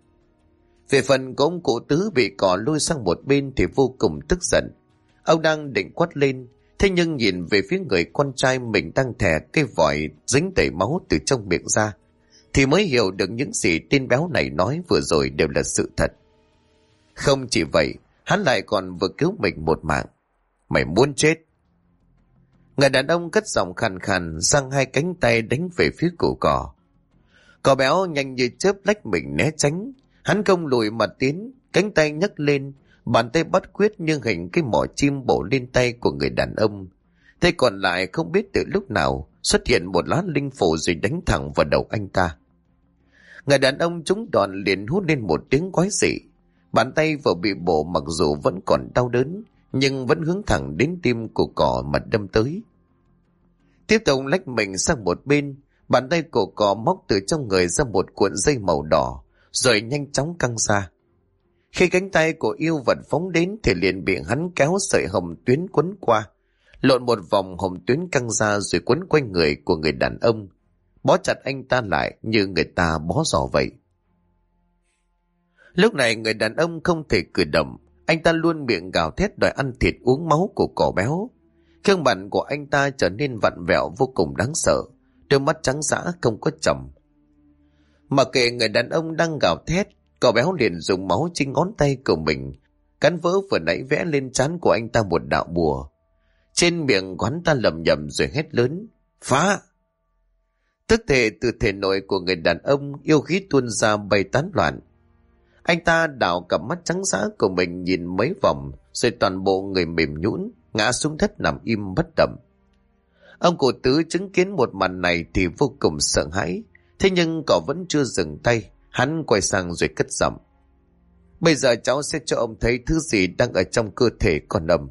Về phần của ông cụ Tứ bị cỏ lôi sang một bên thì vô cùng tức giận. Ông đang định quát lên, thế nhưng nhìn về phía người con trai mình đang thè cái vòi dính đầy máu từ trong miệng ra, thì mới hiểu được những gì tên béo này nói vừa rồi đều là sự thật. Không chỉ vậy, hắn lại còn vừa cứu mình một mạng. Mày muốn chết? Người đàn ông cất giọng khàn khàn, giang 2 cánh tay đánh về phía cổ cỏ. Cỏ béo nhanh như chớp lách mình né tránh. Hắn không lùi mà tiến, cánh tay nhấc lên, bàn tay bắt quyết như hình cái mỏ chim bổ lên tay của người đàn ông. Tay còn lại không biết từ lúc nào xuất hiện một lá linh phù rồi đánh thẳng vào đầu anh ta. Người đàn ông trúng đòn liền hút lên một tiếng quái dị. Bàn tay vừa bị bổ mặc dù vẫn còn đau đớn, nhưng vẫn hướng thẳng đến tim của cỏ mà đâm tới. Tiếp tục lách mình sang một bên, bàn tay của cỏ móc từ trong người ra một cuộn dây màu đỏ, rồi nhanh chóng căng ra. Khi cánh tay của yêu vật phóng đến thì liền bị hắn kéo sợi hồng tuyến quấn qua, lộn một vòng hồng tuyến căng ra rồi quấn quanh người của người đàn ông, bó chặt anh ta lại như người ta bó giò vậy. Lúc này người đàn ông không thể cử động, anh ta luôn miệng gào thét đòi ăn thịt uống máu của cỏ béo. Gương mặt của anh ta trở nên vặn vẹo vô cùng đáng sợ, đôi mắt trắng dã không có tròng. Mặc kệ người đàn ông đang gào thét, cỏ béo liền dùng máu trên ngón tay của mình cắn vỡ vừa nãy vẽ lên trán của anh ta một đạo bùa. Trên miệng của hắn ta lẩm nhẩm rồi hét lớn: phá! Tức thể từ thể nội của người đàn ông yêu khí tuôn ra bay tán loạn. Anh ta đảo cặp mắt trắng dã của mình nhìn mấy vòng rồi toàn bộ người mềm nhũn ngã xuống đất nằm im bất động. Ông cụ Tứ chứng kiến một màn này thì vô cùng sợ hãi, thế nhưng cậu vẫn chưa dừng tay. Hắn quay sang rồi cất giọng: bây giờ cháu sẽ cho ông thấy thứ gì đang ở trong cơ thể con ông.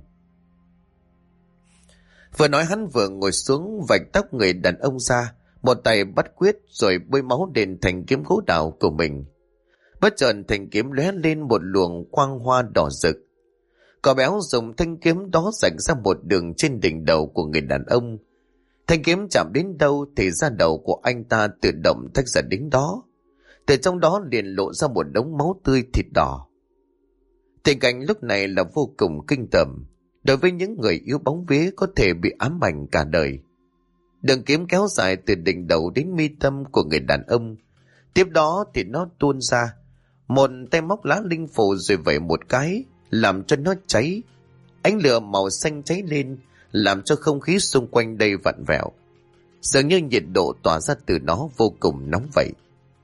Vừa nói hắn vừa ngồi xuống vạch tóc người đàn ông ra, một tay bắt quyết rồi bôi máu đền thành kiếm gỗ đào của mình. Bất chợt thanh kiếm lóe lên một luồng quang hoa đỏ rực. Cỏ béo dùng thanh kiếm đó rạch ra một đường trên đỉnh đầu của người đàn ông. Thanh kiếm chạm đến đâu thì da đầu của anh ta tự động tách ra đến đó. Từ trong đó liền lộ ra một đống máu tươi thịt đỏ. Tình cảnh lúc này là vô cùng kinh tởm. Đối với những người yếu bóng vía có thể bị ám ảnh cả đời. Đường kiếm kéo dài từ đỉnh đầu đến mi tâm của người đàn ông. Tiếp đó thì nó tuôn ra. Một tay móc lá linh phù rồi vẩy một cái, làm cho nó cháy. Ánh lửa màu xanh cháy lên, làm cho không khí xung quanh đây vặn vẹo. Dường như nhiệt độ tỏa ra từ nó vô cùng nóng vậy.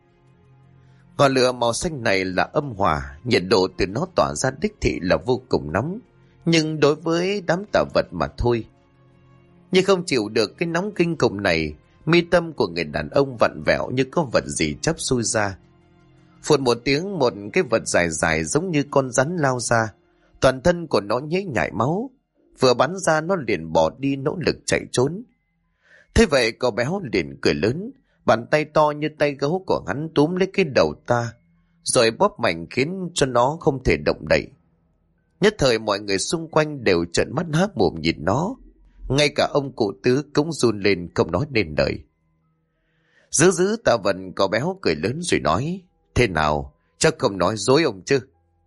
Ngọn lửa màu xanh này là âm hỏa, nhiệt độ từ nó tỏa ra đích thị là vô cùng nóng. Nhưng đối với đám tà vật mà thôi. Nhưng không chịu được cái nóng kinh khủng này, mi tâm của người đàn ông vặn vẹo như có vật gì chắp xuôi ra. Phụt một tiếng, một cái vật dài dài giống như con rắn lao ra. Toàn thân của nó nhễ nhại máu. Vừa bắn ra nó liền bỏ đi nỗ lực chạy trốn. Thế vậy cậu béo liền cười lớn. Bàn tay to như tay gấu của hắn túm lấy cái đầu ta, rồi bóp mạnh khiến cho nó không thể động đậy. Nhất thời mọi người xung quanh đều trợn mắt há mồm nhìn nó. Ngay cả ông cụ Tứ cũng run lên không nói nên lời. Giữ tà vận cậu béo cười lớn rồi nói: thế nào, chắc không nói dối ông chứ?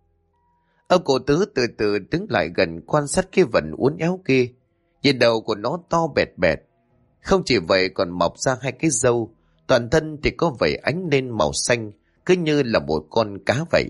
Ông cụ Tứ từ từ đứng lại gần quan sát cái vần uốn éo kia. Nhìn đầu của nó to bẹt bẹt. Không chỉ vậy còn mọc ra hai cái râu. Toàn thân thì có vảy ánh lên màu xanh, cứ như là một con cá vậy.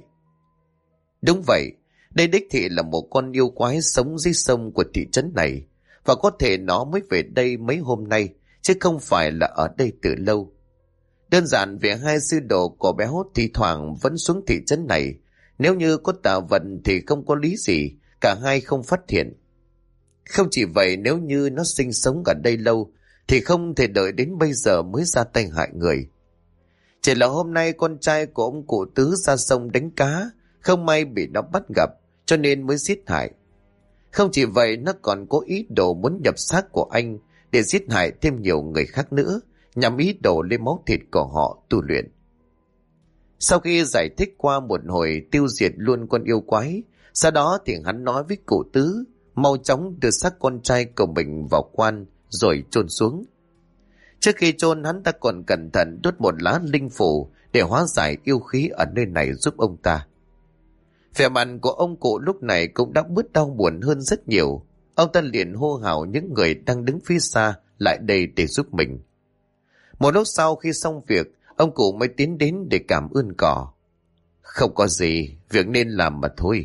Đúng vậy, đây đích thị là một con yêu quái sống dưới sông của thị trấn này. Và có thể nó mới về đây mấy hôm nay, chứ không phải là ở đây từ lâu. Đơn giản vì hai sư đồ của béo thì thoảng vẫn xuống thị trấn này. Nếu như có tà vật thì không có lý gì cả hai không phát hiện. Không chỉ vậy, nếu như nó sinh sống ở đây lâu thì không thể đợi đến bây giờ mới ra tay hại người. Chỉ là hôm nay con trai của ông cụ Tứ ra sông đánh cá, không may bị nó bắt gặp cho nên mới giết hại. Không chỉ vậy, nó còn có ý đồ muốn nhập xác của anh để giết hại thêm nhiều người khác nữa, nhằm ý đồ lấy máu thịt của họ tu luyện. Sau khi giải thích qua một hồi tiêu diệt luôn con yêu quái, sau đó thì hắn nói với cụ Tứ mau chóng đưa xác con trai của mình vào quan rồi chôn xuống. Trước khi chôn, hắn ta còn cẩn thận đốt một lá linh phù để hóa giải yêu khí ở nơi này giúp ông ta. Vẻ mặt của ông cụ lúc này cũng đã bớt đau buồn hơn rất nhiều. Ông ta liền hô hào những người đang đứng phía xa lại đây để giúp mình. Một lúc sau khi xong việc, ông cụ mới tiến đến để cảm ơn cỏ. Không có gì, việc nên làm mà thôi.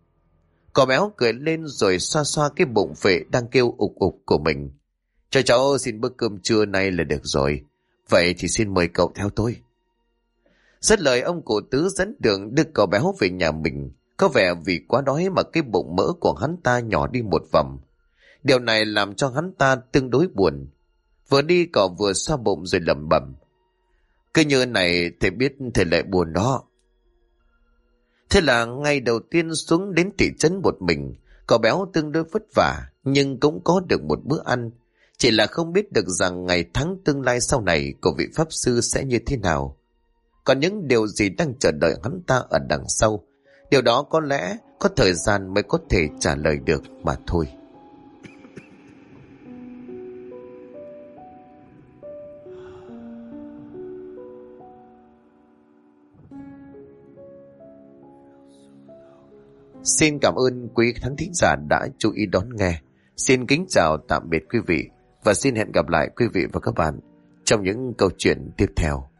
Cỏ béo cười lên rồi xoa xoa cái bụng phệ đang kêu ục ục của mình. Cho cháu xin bữa cơm trưa nay là được rồi. Vậy thì xin mời cậu theo tôi. Dứt lời, ông cụ Tứ dẫn đường đưa cậu béo về nhà mình. Có vẻ vì quá đói mà cái bụng mỡ của hắn ta nhỏ đi một vòng. Điều này làm cho hắn ta tương đối buồn. Vừa đi cậu vừa xoa bụng rồi lẩm bẩm. Cứ như này thầy biết thầy lại buồn đó. Thế là ngày đầu tiên xuống đến thị trấn một mình, cậu béo tương đối vất vả nhưng cũng có được một bữa ăn. Chỉ là không biết được rằng ngày tháng tương lai sau này của vị pháp sư sẽ như thế nào. Còn những điều gì đang chờ đợi hắn ta ở đằng sau, điều đó có lẽ có thời gian mới có thể trả lời được mà thôi. Xin cảm ơn quý khán thính giả đã chú ý đón nghe. Xin kính chào tạm biệt quý vị và xin hẹn gặp lại quý vị và các bạn trong những câu chuyện tiếp theo.